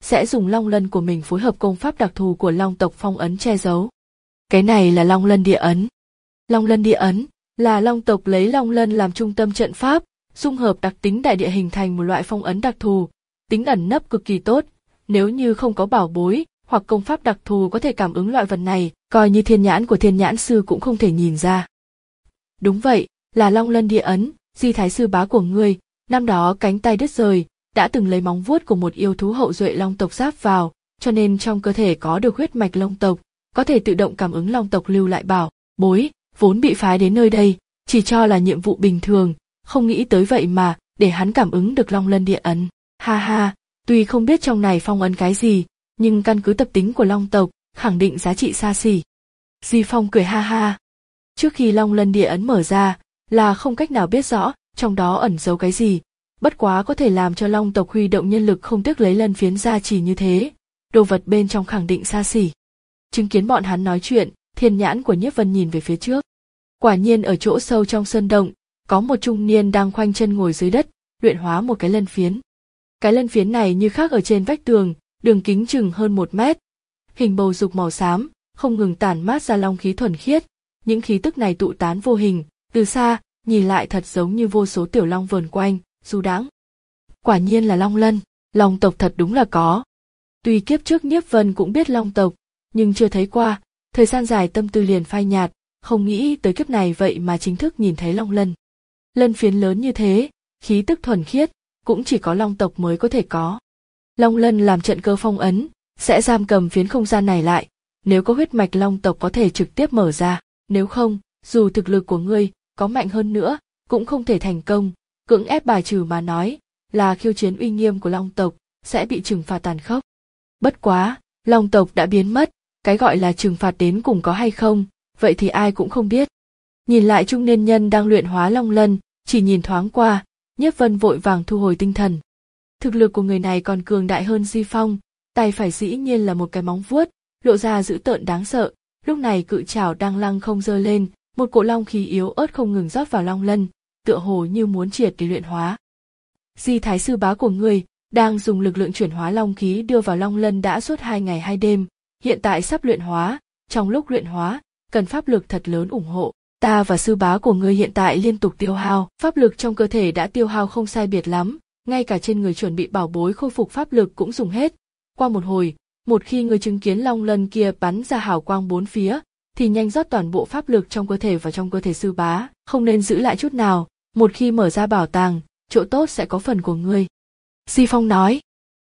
sẽ dùng long lân của mình phối hợp công pháp đặc thù của long tộc phong ấn che giấu. Cái này là long lân địa ấn. Long lân địa ấn là long tộc lấy long lân làm trung tâm trận pháp, dung hợp đặc tính đại địa hình thành một loại phong ấn đặc thù, tính ẩn nấp cực kỳ tốt. Nếu như không có bảo bối hoặc công pháp đặc thù có thể cảm ứng loại vật này, coi như thiên nhãn của thiên nhãn sư cũng không thể nhìn ra. Đúng vậy, là long lân địa ấn. Di thái sư bá của ngươi, năm đó cánh tay đứt rời, đã từng lấy móng vuốt của một yêu thú hậu duệ long tộc giáp vào, cho nên trong cơ thể có được huyết mạch long tộc, có thể tự động cảm ứng long tộc lưu lại bảo bối, vốn bị phái đến nơi đây, chỉ cho là nhiệm vụ bình thường, không nghĩ tới vậy mà, để hắn cảm ứng được long lân địa ấn. Ha ha, tuy không biết trong này phong ấn cái gì, nhưng căn cứ tập tính của long tộc, khẳng định giá trị xa xỉ. Di Phong cười ha ha. Trước khi long lân địa ấn mở ra, là không cách nào biết rõ trong đó ẩn giấu cái gì, bất quá có thể làm cho long tộc huy động nhân lực không tiếc lấy lân phiến ra chỉ như thế, đồ vật bên trong khẳng định xa xỉ. Chứng kiến bọn hắn nói chuyện, thiên nhãn của Nhiếp Vân nhìn về phía trước. Quả nhiên ở chỗ sâu trong sơn động, có một trung niên đang khoanh chân ngồi dưới đất, luyện hóa một cái lân phiến. Cái lân phiến này như khác ở trên vách tường, đường kính chừng hơn một mét, hình bầu dục màu xám, không ngừng tản mát ra long khí thuần khiết. Những khí tức này tụ tán vô hình, từ xa nhìn lại thật giống như vô số tiểu long vờn quanh, du đãng. Quả nhiên là long lân, long tộc thật đúng là có. Tuy kiếp trước Nhiếp Vân cũng biết long tộc, nhưng chưa thấy qua, thời gian dài tâm tư liền phai nhạt, không nghĩ tới kiếp này vậy mà chính thức nhìn thấy long lân. Lân phiến lớn như thế, khí tức thuần khiết, cũng chỉ có long tộc mới có thể có. Long lân làm trận cơ phong ấn, sẽ giam cầm phiến không gian này lại, nếu có huyết mạch long tộc có thể trực tiếp mở ra, nếu không, dù thực lực của ngươi có mạnh hơn nữa, cũng không thể thành công, cưỡng ép bài trừ mà nói, là khiêu chiến uy nghiêm của long tộc, sẽ bị trừng phạt tàn khốc. Bất quá, long tộc đã biến mất, cái gọi là trừng phạt đến cùng có hay không, vậy thì ai cũng không biết. Nhìn lại trung niên nhân đang luyện hóa long lân, chỉ nhìn thoáng qua, Nhiếp Vân vội vàng thu hồi tinh thần. Thực lực của người này còn cường đại hơn Di Phong, tay phải dĩ nhiên là một cái móng vuốt, lộ ra dữ tợn đáng sợ. Lúc này cự trảo đang lăng không giơ lên, một cỗ long khí yếu ớt không ngừng rót vào long lân, tựa hồ như muốn triệt để luyện hóa. Di thái sư bá của ngươi đang dùng lực lượng chuyển hóa long khí đưa vào long lân đã suốt hai ngày hai đêm, hiện tại sắp luyện hóa, trong lúc luyện hóa, cần pháp lực thật lớn ủng hộ. Ta và sư bá của ngươi hiện tại liên tục tiêu hao, pháp lực trong cơ thể đã tiêu hao không sai biệt lắm, ngay cả trên người chuẩn bị bảo bối khôi phục pháp lực cũng dùng hết. Qua một hồi, một khi ngươi chứng kiến long lân kia bắn ra hào quang bốn phía, thì nhanh rót toàn bộ pháp lực trong cơ thể vào trong cơ thể sư bá, không nên giữ lại chút nào, một khi mở ra bảo tàng, chỗ tốt sẽ có phần của ngươi. Di Phong nói.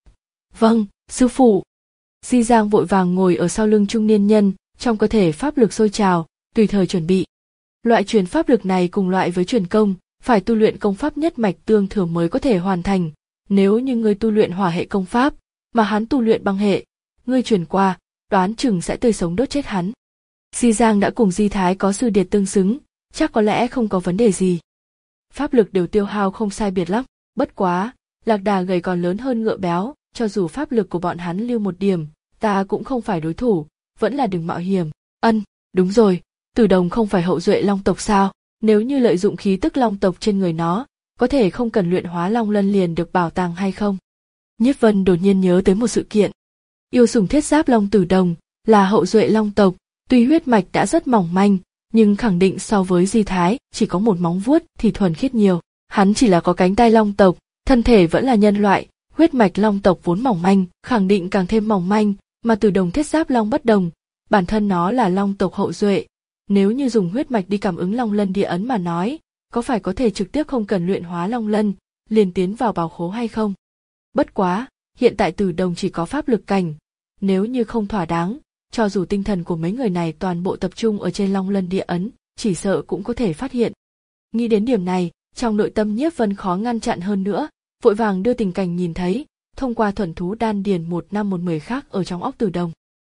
Vâng, sư phụ. Di Giang vội vàng ngồi ở sau lưng trung niên nhân, trong cơ thể pháp lực sôi trào, tùy thời chuẩn bị. Loại truyền pháp lực này cùng loại với truyền công, phải tu luyện công pháp nhất mạch tương thừa mới có thể hoàn thành. Nếu như ngươi tu luyện hỏa hệ công pháp, mà hắn tu luyện băng hệ, ngươi truyền qua, đoán chừng sẽ tươi sống đốt chết hắn. Di Giang đã cùng Di Thái có sư điệt tương xứng, chắc có lẽ không có vấn đề gì. Pháp lực đều tiêu hao không sai biệt lắm, bất quá, lạc đà gầy còn lớn hơn ngựa béo, cho dù pháp lực của bọn hắn lưu một điểm, ta cũng không phải đối thủ, vẫn là đừng mạo hiểm. Ân, đúng rồi, Tử Đồng không phải hậu duệ long tộc sao? Nếu như lợi dụng khí tức long tộc trên người nó, có thể không cần luyện hóa long lân liền được bảo tàng hay không? Nhiếp Vân đột nhiên nhớ tới một sự kiện. Yêu sủng thiết giáp long Tử Đồng là hậu duệ long tộc, tuy huyết mạch đã rất mỏng manh, nhưng khẳng định so với Di Thái chỉ có một móng vuốt thì thuần khiết nhiều. Hắn chỉ là có cánh tay long tộc, thân thể vẫn là nhân loại, huyết mạch long tộc vốn mỏng manh, khẳng định càng thêm mỏng manh, mà Tử Đồng thiết giáp long bất đồng, bản thân nó là long tộc hậu duệ. Nếu như dùng huyết mạch đi cảm ứng long lân địa ấn mà nói, có phải có thể trực tiếp không cần luyện hóa long lân, liền tiến vào bảo khố hay không? Bất quá, hiện tại Tử Đồng chỉ có pháp lực cảnh, nếu như không thỏa đáng, cho dù tinh thần của mấy người này toàn bộ tập trung ở trên long lân địa ấn, chỉ sợ cũng có thể phát hiện. Nghĩ đến điểm này, trong nội tâm Nhiếp Vân khó ngăn chặn hơn nữa, vội vàng đưa tình cảnh nhìn thấy, thông qua thuần thú đan điền một năm một mười khác ở trong óc Tử Đồng.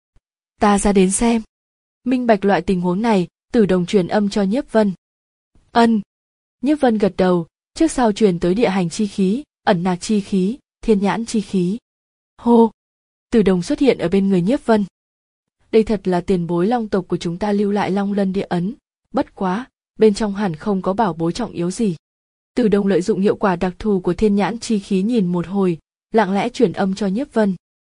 Ta ra đến xem. Minh bạch loại tình huống này, Tử Đồng truyền âm cho Nhiếp Vân. Ân. Nhiếp Vân gật đầu, trước sau truyền tới địa hành chi khí, ẩn nạc chi khí, thiên nhãn chi khí. Hô. Tử Đồng xuất hiện ở bên người Nhiếp Vân. Đây thật là tiền bối long tộc của chúng ta lưu lại long lân địa ấn, bất quá, bên trong hẳn không có bảo bối trọng yếu gì. Tử Đồng lợi dụng hiệu quả đặc thù của thiên nhãn chi khí nhìn một hồi, lặng lẽ truyền âm cho Nhiếp Vân.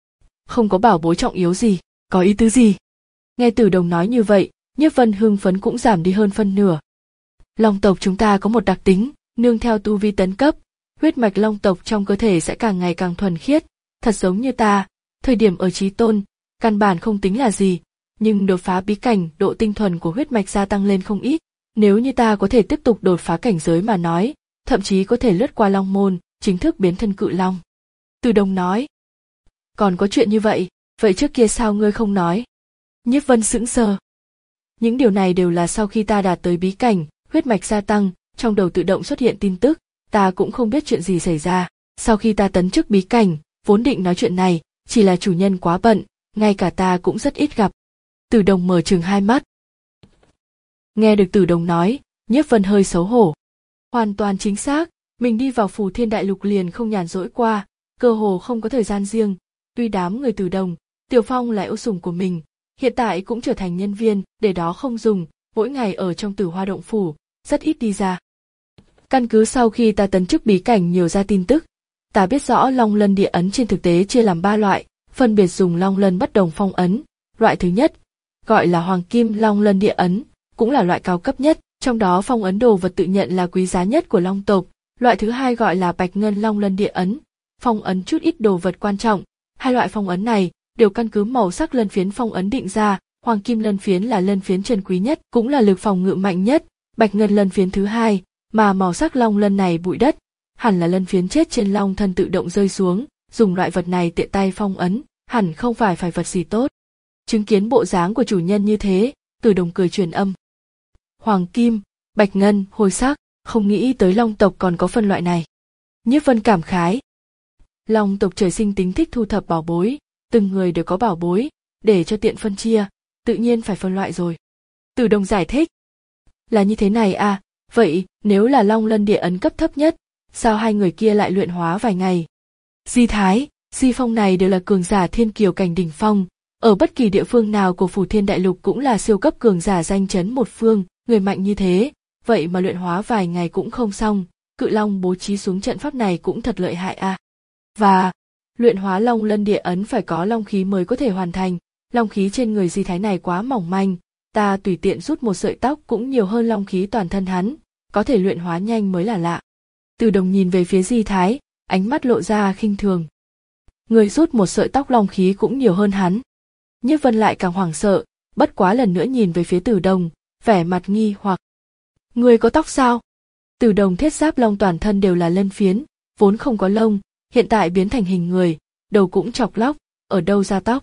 không có bảo bối trọng yếu gì, có ý tứ gì? Nghe Tử Đồng nói như vậy, Nhiếp Vân hưng phấn cũng giảm đi hơn phân nửa. Long tộc chúng ta có một đặc tính, nương theo tu vi tấn cấp, huyết mạch long tộc trong cơ thể sẽ càng ngày càng thuần khiết, thật giống như ta, thời điểm ở chí tôn, căn bản không tính là gì, nhưng đột phá bí cảnh, độ tinh thuần của huyết mạch gia tăng lên không ít. Nếu như ta có thể tiếp tục đột phá cảnh giới mà nói, thậm chí có thể lướt qua long môn, chính thức biến thân cự long. Từ Đồng nói. Còn có chuyện như vậy, vậy trước kia sao ngươi không nói? Nhiếp Vân sững sờ. Những điều này đều là sau khi ta đạt tới bí cảnh, huyết mạch gia tăng, trong đầu tự động xuất hiện tin tức, ta cũng không biết chuyện gì xảy ra. Sau khi ta tấn chức bí cảnh, vốn định nói chuyện này, chỉ là chủ nhân quá bận, ngay cả ta cũng rất ít gặp. Từ Đồng mở trừng hai mắt. Nghe được Từ Đồng nói, Nhiếp Vân hơi xấu hổ. Hoàn toàn chính xác, mình đi vào Phù Thiên Đại Lục liền không nhàn rỗi qua, cơ hồ không có thời gian riêng. Tuy đám người Từ Đồng, Tiểu Phong là yêu sủng của mình, hiện tại cũng trở thành nhân viên, để đó không dùng, mỗi ngày ở trong Tử Hoa Động Phủ, rất ít đi ra. Căn cứ sau khi ta tấn chức bí cảnh nhiều ra tin tức, ta biết rõ Long Lân Địa Ấn trên thực tế chia làm ba loại, phân biệt dùng Long Lân bất đồng phong ấn. Loại thứ nhất, gọi là Hoàng Kim Long Lân Địa Ấn, cũng là loại cao cấp nhất, trong đó phong ấn đồ vật tự nhận là quý giá nhất của Long tộc. Loại thứ hai gọi là Bạch Ngân Long Lân Địa Ấn, phong ấn chút ít đồ vật quan trọng. Hai loại phong ấn này đều căn cứ màu sắc lân phiến phong ấn định ra, Hoàng Kim lân phiến là lân phiến trân quý nhất, cũng là lực phòng ngự mạnh nhất, Bạch Ngân lân phiến thứ hai, mà màu sắc long lân này bụi đất, hẳn là lân phiến chết trên long thân tự động rơi xuống, dùng loại vật này tiện tay phong ấn, hẳn không phải phải vật gì tốt. Chứng kiến bộ dáng của chủ nhân như thế, Từ Đồng cười truyền âm. Hoàng Kim, Bạch Ngân, hôi sắc, không nghĩ tới long tộc còn có phân loại này. Nhiếp Vân cảm khái. Long tộc trời sinh tính thích thu thập bảo bối, từng người đều có bảo bối, để cho tiện phân chia, tự nhiên phải phân loại rồi. Từ Đồng giải thích. Là như thế này à, vậy nếu là Long Lân Địa Ấn cấp thấp nhất, sao hai người kia lại luyện hóa vài ngày? Di Thái, Di Phong này đều là cường giả thiên kiều cảnh đỉnh phong, ở bất kỳ địa phương nào của Phù Thiên Đại Lục cũng là siêu cấp cường giả danh chấn một phương, người mạnh như thế, vậy mà luyện hóa vài ngày cũng không xong, Cự Long bố trí xuống trận pháp này cũng thật lợi hại à. Và, luyện hóa Long Lân Địa Ấn phải có long khí mới có thể hoàn thành, long khí trên người Di Thái này quá mỏng manh, ta tùy tiện rút một sợi tóc cũng nhiều hơn long khí toàn thân hắn, có thể luyện hóa nhanh mới là lạ. Từ Đồng nhìn về phía Di Thái, ánh mắt lộ ra khinh thường. Người rút một sợi tóc long khí cũng nhiều hơn hắn. Nhiếp Vân lại càng hoảng sợ, bất quá lần nữa nhìn về phía Từ Đồng, vẻ mặt nghi hoặc. Người có tóc sao? Từ Đồng thiết giáp long toàn thân đều là lân phiến, vốn không có lông, hiện tại biến thành hình người, đầu cũng chọc lóc, ở đâu ra tóc?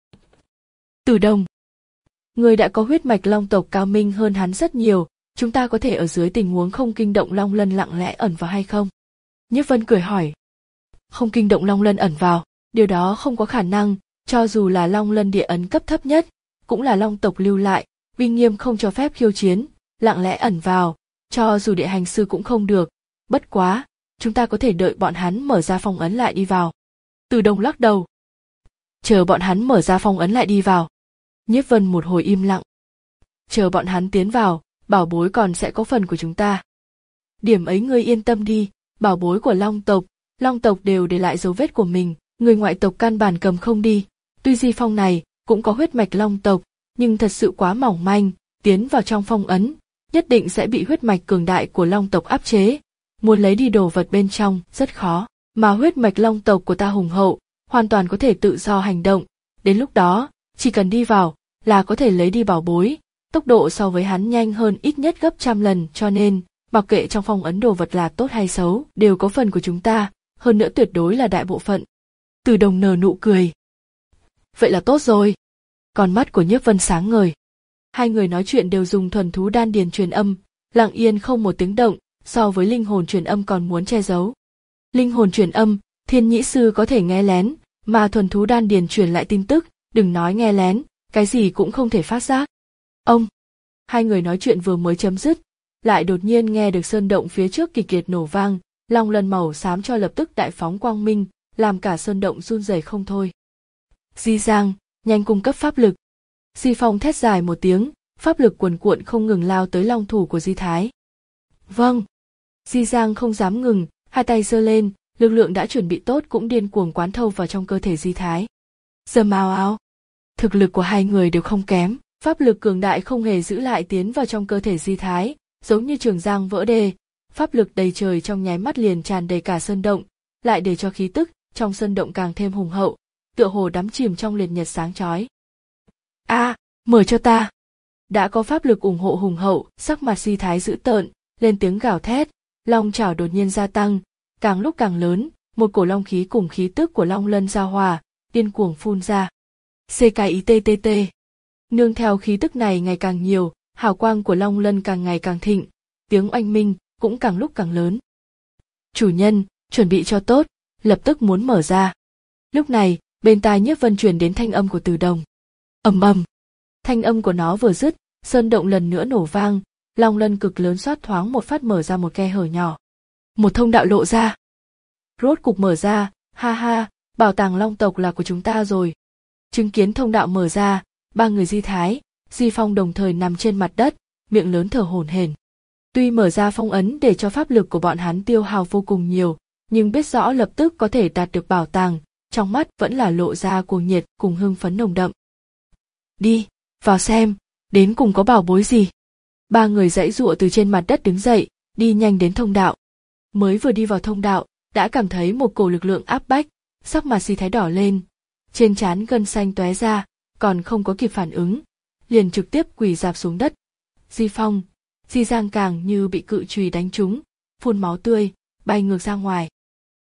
Từ Đồng, người đã có huyết mạch long tộc cao minh hơn hắn rất nhiều, chúng ta có thể ở dưới tình huống không kinh động long lân lặng lẽ ẩn vào hay không? Nhiếp Vân cười hỏi. Không kinh động long lân ẩn vào, điều đó không có khả năng, cho dù là Long Lân Địa Ấn cấp thấp nhất, cũng là long tộc lưu lại, uy nghiêm không cho phép khiêu chiến, lặng lẽ ẩn vào, cho dù địa hành sư cũng không được, bất quá, chúng ta có thể đợi bọn hắn mở ra phong ấn lại đi vào. Từ Đồng lắc đầu. Chờ bọn hắn mở ra phong ấn lại đi vào. Nhiếp Vân một hồi im lặng. Chờ bọn hắn tiến vào, bảo bối còn sẽ có phần của chúng ta. Điểm ấy ngươi yên tâm đi, bảo bối của long tộc, long tộc đều để lại dấu vết của mình, người ngoại tộc căn bản cầm không đi. Tuy Di Phong này cũng có huyết mạch long tộc, nhưng thật sự quá mỏng manh, tiến vào trong phong ấn, nhất định sẽ bị huyết mạch cường đại của long tộc áp chế. Muốn lấy đi đồ vật bên trong rất khó, mà huyết mạch long tộc của ta hùng hậu, hoàn toàn có thể tự do hành động. Đến lúc đó, chỉ cần đi vào là có thể lấy đi bảo bối, tốc độ so với hắn nhanh hơn ít nhất gấp trăm lần, cho nên mặc kệ trong phong ấn đồ vật là tốt hay xấu, đều có phần của chúng ta, hơn nữa tuyệt đối là đại bộ phận. Từ Đồng nở nụ cười. Vậy là tốt rồi. Con mắt của Nhiếp Vân sáng ngời. Hai người nói chuyện đều dùng thuần thú đan điền truyền âm, lặng yên không một tiếng động, so với linh hồn truyền âm còn muốn che giấu. Linh hồn truyền âm, thiên nhĩ sư có thể nghe lén, mà thuần thú đan điền truyền lại tin tức, đừng nói nghe lén, cái gì cũng không thể phát giác. Ông, hai người nói chuyện vừa mới chấm dứt, lại đột nhiên nghe được sơn động phía trước kịch liệt nổ vang, long lân màu xám cho lập tức đại phóng quang minh, làm cả sơn động run rẩy không thôi. Di Giang, nhanh cung cấp pháp lực. Di Phong thét dài một tiếng, pháp lực cuồn cuộn không ngừng lao tới long thủ của Di Thái. Vâng. Di Giang không dám ngừng, hai tay giơ lên, lực lượng đã chuẩn bị tốt cũng điên cuồng quán thâu vào trong cơ thể Di Thái. Dầm ào ào. Thực lực của hai người đều không kém, pháp lực cường đại không hề giữ lại tiến vào trong cơ thể Di Thái, giống như trường giang vỡ đê, pháp lực đầy trời trong nháy mắt liền tràn đầy cả sơn động, lại để cho khí tức trong sơn động càng thêm hùng hậu, tựa hồ đắm chìm trong liệt nhật sáng chói. A, à, mở cho ta! Đã có pháp lực ủng hộ hùng hậu, sắc mặt Di Thái dữ tợn, lên tiếng gào thét, long chảo đột nhiên gia tăng, càng lúc càng lớn, một cổ long khí cùng khí tức của long lân giao hòa, điên cuồng phun ra. xê ca i tê tê tê. Nương theo khí tức này ngày càng nhiều, hào quang của long lân càng ngày càng thịnh, tiếng oanh minh cũng càng lúc càng lớn. Chủ nhân, chuẩn bị cho tốt, lập tức muốn mở ra. Lúc này, bên tai Nhiếp Vân truyền đến thanh âm của Từ Đồng. Ầm ầm. Thanh âm của nó vừa dứt, sơn động lần nữa nổ vang, long lân cực lớn xoát thoáng một phát mở ra một khe hở nhỏ. Một thông đạo lộ ra. Rốt cục mở ra, ha ha, bảo tàng long tộc là của chúng ta rồi. Chứng kiến thông đạo mở ra, ba người Di Thái, Di Phong đồng thời nằm trên mặt đất, miệng lớn thở hổn hển. Tuy mở ra phong ấn để cho pháp lực của bọn hắn tiêu hao vô cùng nhiều, nhưng biết rõ lập tức có thể đạt được bảo tàng, trong mắt vẫn là lộ ra cuồng nhiệt cùng hưng phấn nồng đậm. Đi, vào xem, đến cùng có bảo bối gì. Ba người giãy giụa từ trên mặt đất đứng dậy, đi nhanh đến thông đạo. Mới vừa đi vào thông đạo, đã cảm thấy một cổ lực lượng áp bách, sắc mặt Di Thái đỏ lên, trên trán gân xanh tóe ra, còn không có kịp phản ứng, liền trực tiếp quỳ rạp xuống đất. Di Phong, Di Giang càng như bị cự chùy đánh trúng, phun máu tươi, bay ngược ra ngoài.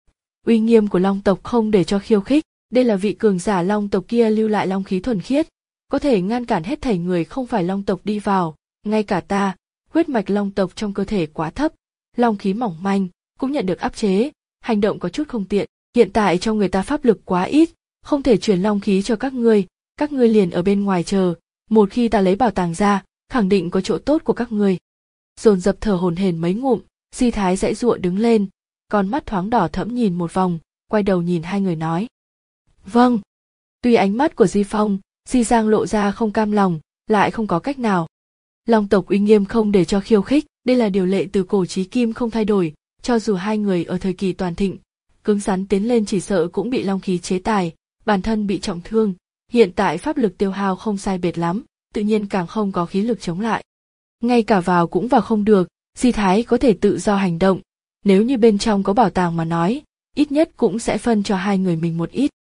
Uy nghiêm của long tộc không để cho khiêu khích, đây là vị cường giả long tộc kia lưu lại long khí thuần khiết, có thể ngăn cản hết thảy người không phải long tộc đi vào, ngay cả ta, huyết mạch long tộc trong cơ thể quá thấp, long khí mỏng manh, cũng nhận được áp chế, hành động có chút không tiện, hiện tại trong người ta pháp lực quá ít, không thể truyền long khí cho các ngươi, các ngươi liền ở bên ngoài chờ, một khi ta lấy bảo tàng ra, khẳng định có chỗ tốt của các ngươi. Dồn dập thở hổn hển mấy ngụm, Di Thái giãy giụa đứng lên, con mắt thoáng đỏ thẫm nhìn một vòng, quay đầu nhìn hai người nói. Vâng. Tuy ánh mắt của Di Phong, Di Giang lộ ra không cam lòng, lại không có cách nào. Long tộc uy nghiêm không để cho khiêu khích, đây là điều lệ từ cổ chí kim không thay đổi, cho dù hai người ở thời kỳ toàn thịnh, cứng rắn tiến lên chỉ sợ cũng bị long khí chế tài, bản thân bị trọng thương, hiện tại pháp lực tiêu hao không sai biệt lắm, tự nhiên càng không có khí lực chống lại. Ngay cả vào cũng vào không được, Di Thái có thể tự do hành động, nếu như bên trong có bảo tàng mà nói, ít nhất cũng sẽ phân cho hai người mình một ít.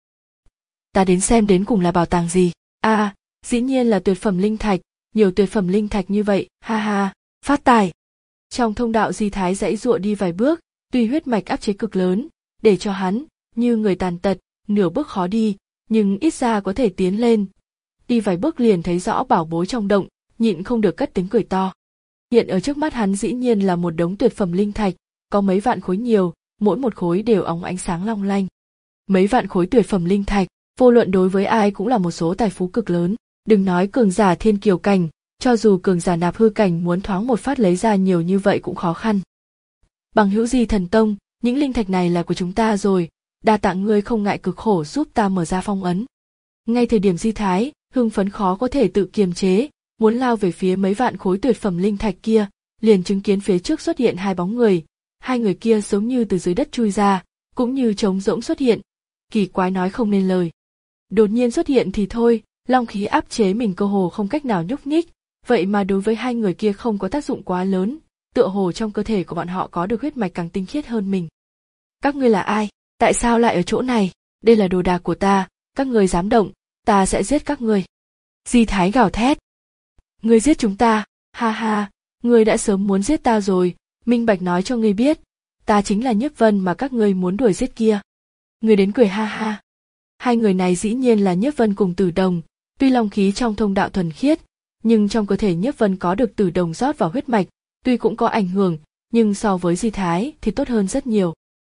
Ta đến xem đến cùng là bảo tàng gì. A, à, dĩ nhiên là tuyệt phẩm linh thạch, nhiều tuyệt phẩm linh thạch như vậy, ha ha, phát tài. Trong thông đạo Di Thái giãy giụa đi vài bước, tuy huyết mạch áp chế cực lớn, để cho hắn, như người tàn tật, nửa bước khó đi, nhưng ít ra có thể tiến lên. Đi vài bước liền thấy rõ bảo bối trong động, nhịn không được cất tiếng cười to. Hiện ở trước mắt hắn dĩ nhiên là một đống tuyệt phẩm linh thạch, có mấy vạn khối nhiều, mỗi một khối đều óng ánh sáng long lanh. Mấy vạn khối tuyệt phẩm linh thạch, vô luận đối với ai cũng là một số tài phú cực lớn, đừng nói cường giả thiên kiều cảnh, cho dù cường giả nạp hư cảnh muốn thoáng một phát lấy ra nhiều như vậy cũng khó khăn. Bằng hữu Di Thần Tông, những linh thạch này là của chúng ta rồi, đa tạ ngươi không ngại cực khổ giúp ta mở ra phong ấn. Ngay thời điểm Di Thái, hưng phấn khó có thể tự kiềm chế, muốn lao về phía mấy vạn khối tuyệt phẩm linh thạch kia, liền chứng kiến phía trước xuất hiện hai bóng người, hai người kia giống như từ dưới đất chui ra, cũng như trống rỗng xuất hiện, kỳ quái nói không nên lời. Đột nhiên xuất hiện thì thôi, long khí áp chế mình cơ hồ không cách nào nhúc nhích, vậy mà đối với hai người kia không có tác dụng quá lớn, tựa hồ trong cơ thể của bọn họ có được huyết mạch càng tinh khiết hơn mình. Các ngươi là ai? Tại sao lại ở chỗ này? Đây là đồ đạc của ta, các ngươi dám động, ta sẽ giết các ngươi. Di Thái gào thét. Ngươi giết chúng ta, ha ha, ngươi đã sớm muốn giết ta rồi, minh bạch nói cho ngươi biết, ta chính là Nhiếp Vân mà các ngươi muốn đuổi giết kia. Ngươi đến cười ha ha. Hai người này dĩ nhiên là Nhiếp Vân cùng Tử Đồng, tuy long khí trong thông đạo thuần khiết, nhưng trong cơ thể Nhiếp Vân có được Tử Đồng rót vào huyết mạch, tuy cũng có ảnh hưởng, nhưng so với Di Thái thì tốt hơn rất nhiều.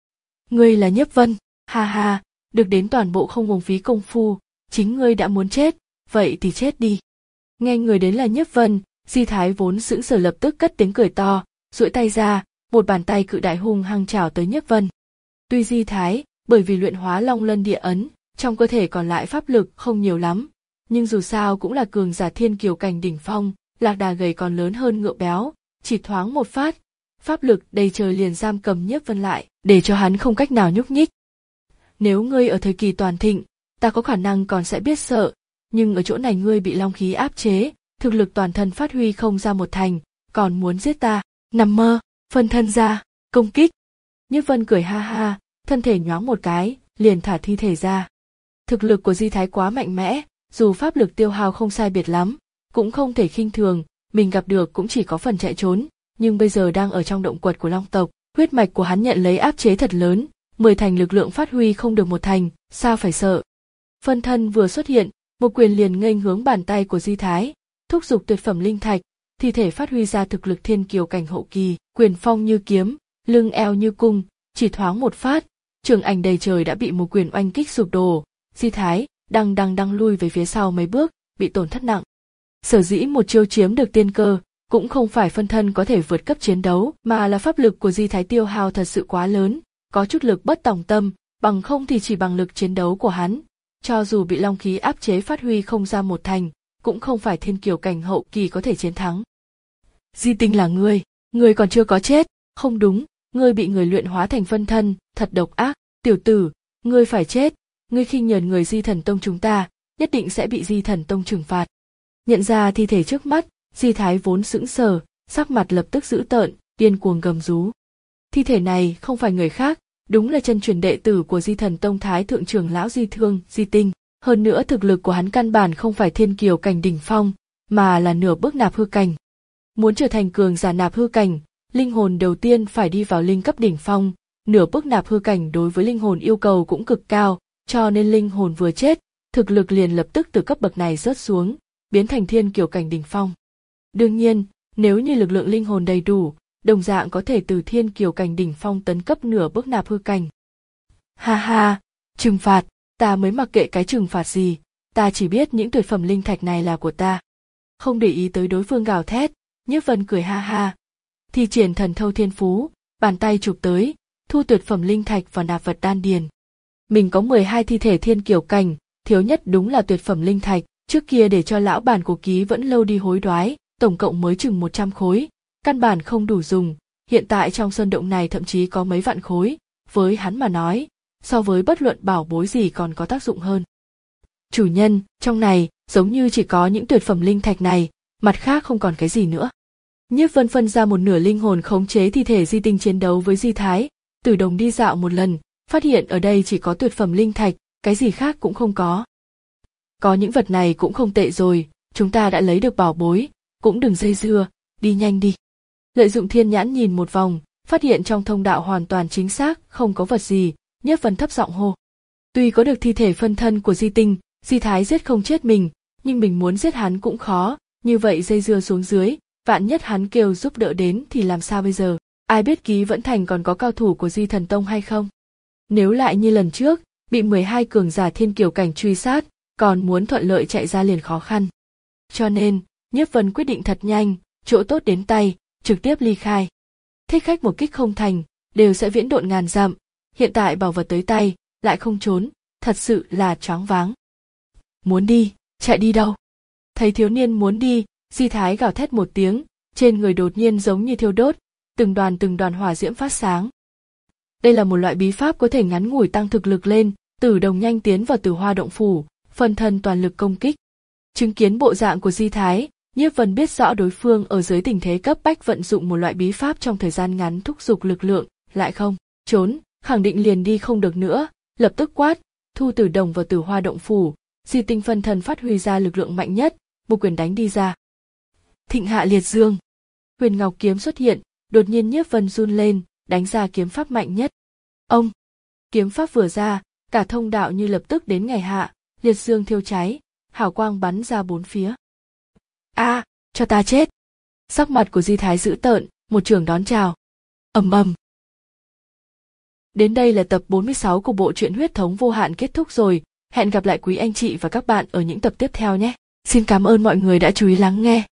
Ngươi là Nhiếp Vân, ha ha, được đến toàn bộ không uổng phí công phu, chính ngươi đã muốn chết, vậy thì chết đi. Nghe người đến là Nhiếp Vân, Di Thái vốn sững sờ lập tức cất tiếng cười to, duỗi tay ra, một bàn tay cự đại hung hăng chảo tới Nhiếp Vân. Tuy Di Thái, bởi vì luyện hóa Long Lân Địa Ấn, trong cơ thể còn lại pháp lực không nhiều lắm, nhưng dù sao cũng là cường giả thiên kiều cảnh đỉnh phong, lạc đà gầy còn lớn hơn ngựa béo, chỉ thoáng một phát, pháp lực đầy trời liền giam cầm Nhiếp Vân lại, để cho hắn không cách nào nhúc nhích. Nếu ngươi ở thời kỳ toàn thịnh, ta có khả năng còn sẽ biết sợ, nhưng ở chỗ này ngươi bị long khí áp chế, thực lực toàn thân phát huy không ra một thành, còn muốn giết ta, nằm mơ, phân thân ra, công kích. Nhiếp Vân cười ha ha, thân thể nhoáng một cái, liền thả thi thể ra. Thực lực của Di Thái quá mạnh mẽ, dù pháp lực tiêu hao không sai biệt lắm, cũng không thể khinh thường, mình gặp được cũng chỉ có phần chạy trốn, nhưng bây giờ đang ở trong động quật của Long tộc, huyết mạch của hắn nhận lấy áp chế thật lớn, mười thành lực lượng phát huy không được một thành, sao phải sợ. Phân thân vừa xuất hiện, một quyền liền nghênh hướng bàn tay của Di Thái, thúc giục tuyệt phẩm linh thạch, thi thể phát huy ra thực lực thiên kiều cảnh hậu kỳ, quyền phong như kiếm, lưng eo như cung, chỉ thoáng một phát, trường ảnh đầy trời đã bị một quyền oanh kích sụp đổ, Di Thái đang đang đang lui về phía sau mấy bước, bị tổn thất nặng. Sở dĩ một chiêu chiếm được tiên cơ, cũng không phải phân thân có thể vượt cấp chiến đấu, mà là pháp lực của Di Thái tiêu hao thật sự quá lớn, có chút lực bất tòng tâm, bằng không thì chỉ bằng lực chiến đấu của hắn, cho dù bị long khí áp chế phát huy không ra một thành, cũng không phải thiên kiều cảnh hậu kỳ có thể chiến thắng. Di Tinh là ngươi, ngươi còn chưa có chết, không đúng, ngươi bị người luyện hóa thành phân thân, thật độc ác, tiểu tử, ngươi phải chết, ngươi khinh nhờn người Di Thần Tông chúng ta, nhất định sẽ bị Di Thần Tông trừng phạt. Nhận ra thi thể trước mắt, Di Thái vốn sững sờ, sắc mặt lập tức dữ tợn, điên cuồng gầm rú. Thi thể này không phải người khác, đúng là chân truyền đệ tử của Di Thần Tông Thái thượng trưởng lão Di Thương, Di Tinh, hơn nữa thực lực của hắn căn bản không phải thiên kiều cảnh đỉnh phong, mà là nửa bước nạp hư cảnh. Muốn trở thành cường giả nạp hư cảnh, linh hồn đầu tiên phải đi vào linh cấp đỉnh phong, nửa bước nạp hư cảnh đối với linh hồn yêu cầu cũng cực cao, cho nên linh hồn vừa chết, thực lực liền lập tức từ cấp bậc này rớt xuống, biến thành thiên kiều cảnh đỉnh phong. Đương nhiên, nếu như lực lượng linh hồn đầy đủ, đồng dạng có thể từ thiên kiều cảnh đỉnh phong tấn cấp nửa bước nạp hư cảnh. Ha ha, trừng phạt, ta mới mặc kệ cái trừng phạt gì, ta chỉ biết những tuyệt phẩm linh thạch này là của ta. Không để ý tới đối phương gào thét, Nhiếp Vân cười ha ha, thi triển thần thâu thiên phú, bàn tay chụp tới, thu tuyệt phẩm linh thạch vào nạp vật đan điền. Mình có mười hai thi thể thiên kiều cảnh, thiếu nhất đúng là tuyệt phẩm linh thạch, trước kia để cho lão bản của ký vẫn lâu đi hối đoái, tổng cộng mới chừng một trăm khối, căn bản không đủ dùng, hiện tại trong sơn động này thậm chí có mấy vạn khối, với hắn mà nói, so với bất luận bảo bối gì còn có tác dụng hơn. Chủ nhân, trong này, giống như chỉ có những tuyệt phẩm linh thạch này, mặt khác không còn cái gì nữa. Nhiếp Vân phân ra một nửa linh hồn khống chế thi thể Di Tinh chiến đấu với Di Thái, Tử Đồng đi dạo một lần, phát hiện ở đây chỉ có tuyệt phẩm linh thạch, cái gì khác cũng không có. Có những vật này cũng không tệ rồi, chúng ta đã lấy được bảo bối, cũng đừng dây dưa, đi nhanh đi. Lợi dụng thiên nhãn nhìn một vòng, phát hiện trong thông đạo hoàn toàn chính xác, không có vật gì, Nhiếp Vân thấp giọng hô. Tuy có được thi thể phân thân của Di Tinh, Di Thái giết không chết mình, nhưng mình muốn giết hắn cũng khó, như vậy dây dưa xuống dưới, vạn nhất hắn kêu giúp đỡ đến thì làm sao bây giờ, ai biết Ký Vẫn Thành còn có cao thủ của Di Thần Tông hay không. Nếu lại như lần trước, bị mười hai cường giả thiên kiều cảnh truy sát, còn muốn thuận lợi chạy ra liền khó khăn. Cho nên, Nhiếp Vân quyết định thật nhanh, chỗ tốt đến tay, trực tiếp ly khai. Thích khách một kích không thành, đều sẽ viễn độn ngàn dặm, hiện tại bảo vật tới tay, lại không trốn, thật sự là choáng váng. Muốn đi, chạy đi đâu? Thấy thiếu niên muốn đi, Di Thái gào thét một tiếng, trên người đột nhiên giống như thiêu đốt, từng đoàn từng đoàn hỏa diễm phát sáng. Đây là một loại bí pháp có thể ngắn ngủi tăng thực lực lên, Tử Đồng nhanh tiến vào Tử Hoa động phủ, phân thân toàn lực công kích. Chứng kiến bộ dạng của Di Thái, Nhiếp Vân biết rõ đối phương ở dưới tình thế cấp bách vận dụng một loại bí pháp trong thời gian ngắn thúc giục lực lượng, lại không trốn, khẳng định liền đi không được nữa, lập tức quát, thu Tử Đồng vào Tử Hoa động phủ, Di Tinh phân thân phát huy ra lực lượng mạnh nhất, một quyền đánh đi ra. Thịnh Hạ Liệt Dương, Huyền Ngọc kiếm xuất hiện, đột nhiên Nhiếp Vân run lên, đánh ra kiếm pháp mạnh nhất. Ông, kiếm pháp vừa ra, cả thông đạo như lập tức đến ngày hạ, liệt dương thiêu cháy, hào quang bắn ra bốn phía. A, à, cho ta chết! Sắc mặt của Di Thái dữ tợn, một trường đón chào. Ầm ầm. Đến đây là tập bốn mươi sáu của bộ truyện Huyết Thống Vô Hạn kết thúc rồi, hẹn gặp lại quý anh chị và các bạn ở những tập tiếp theo nhé. Xin cảm ơn mọi người đã chú ý lắng nghe.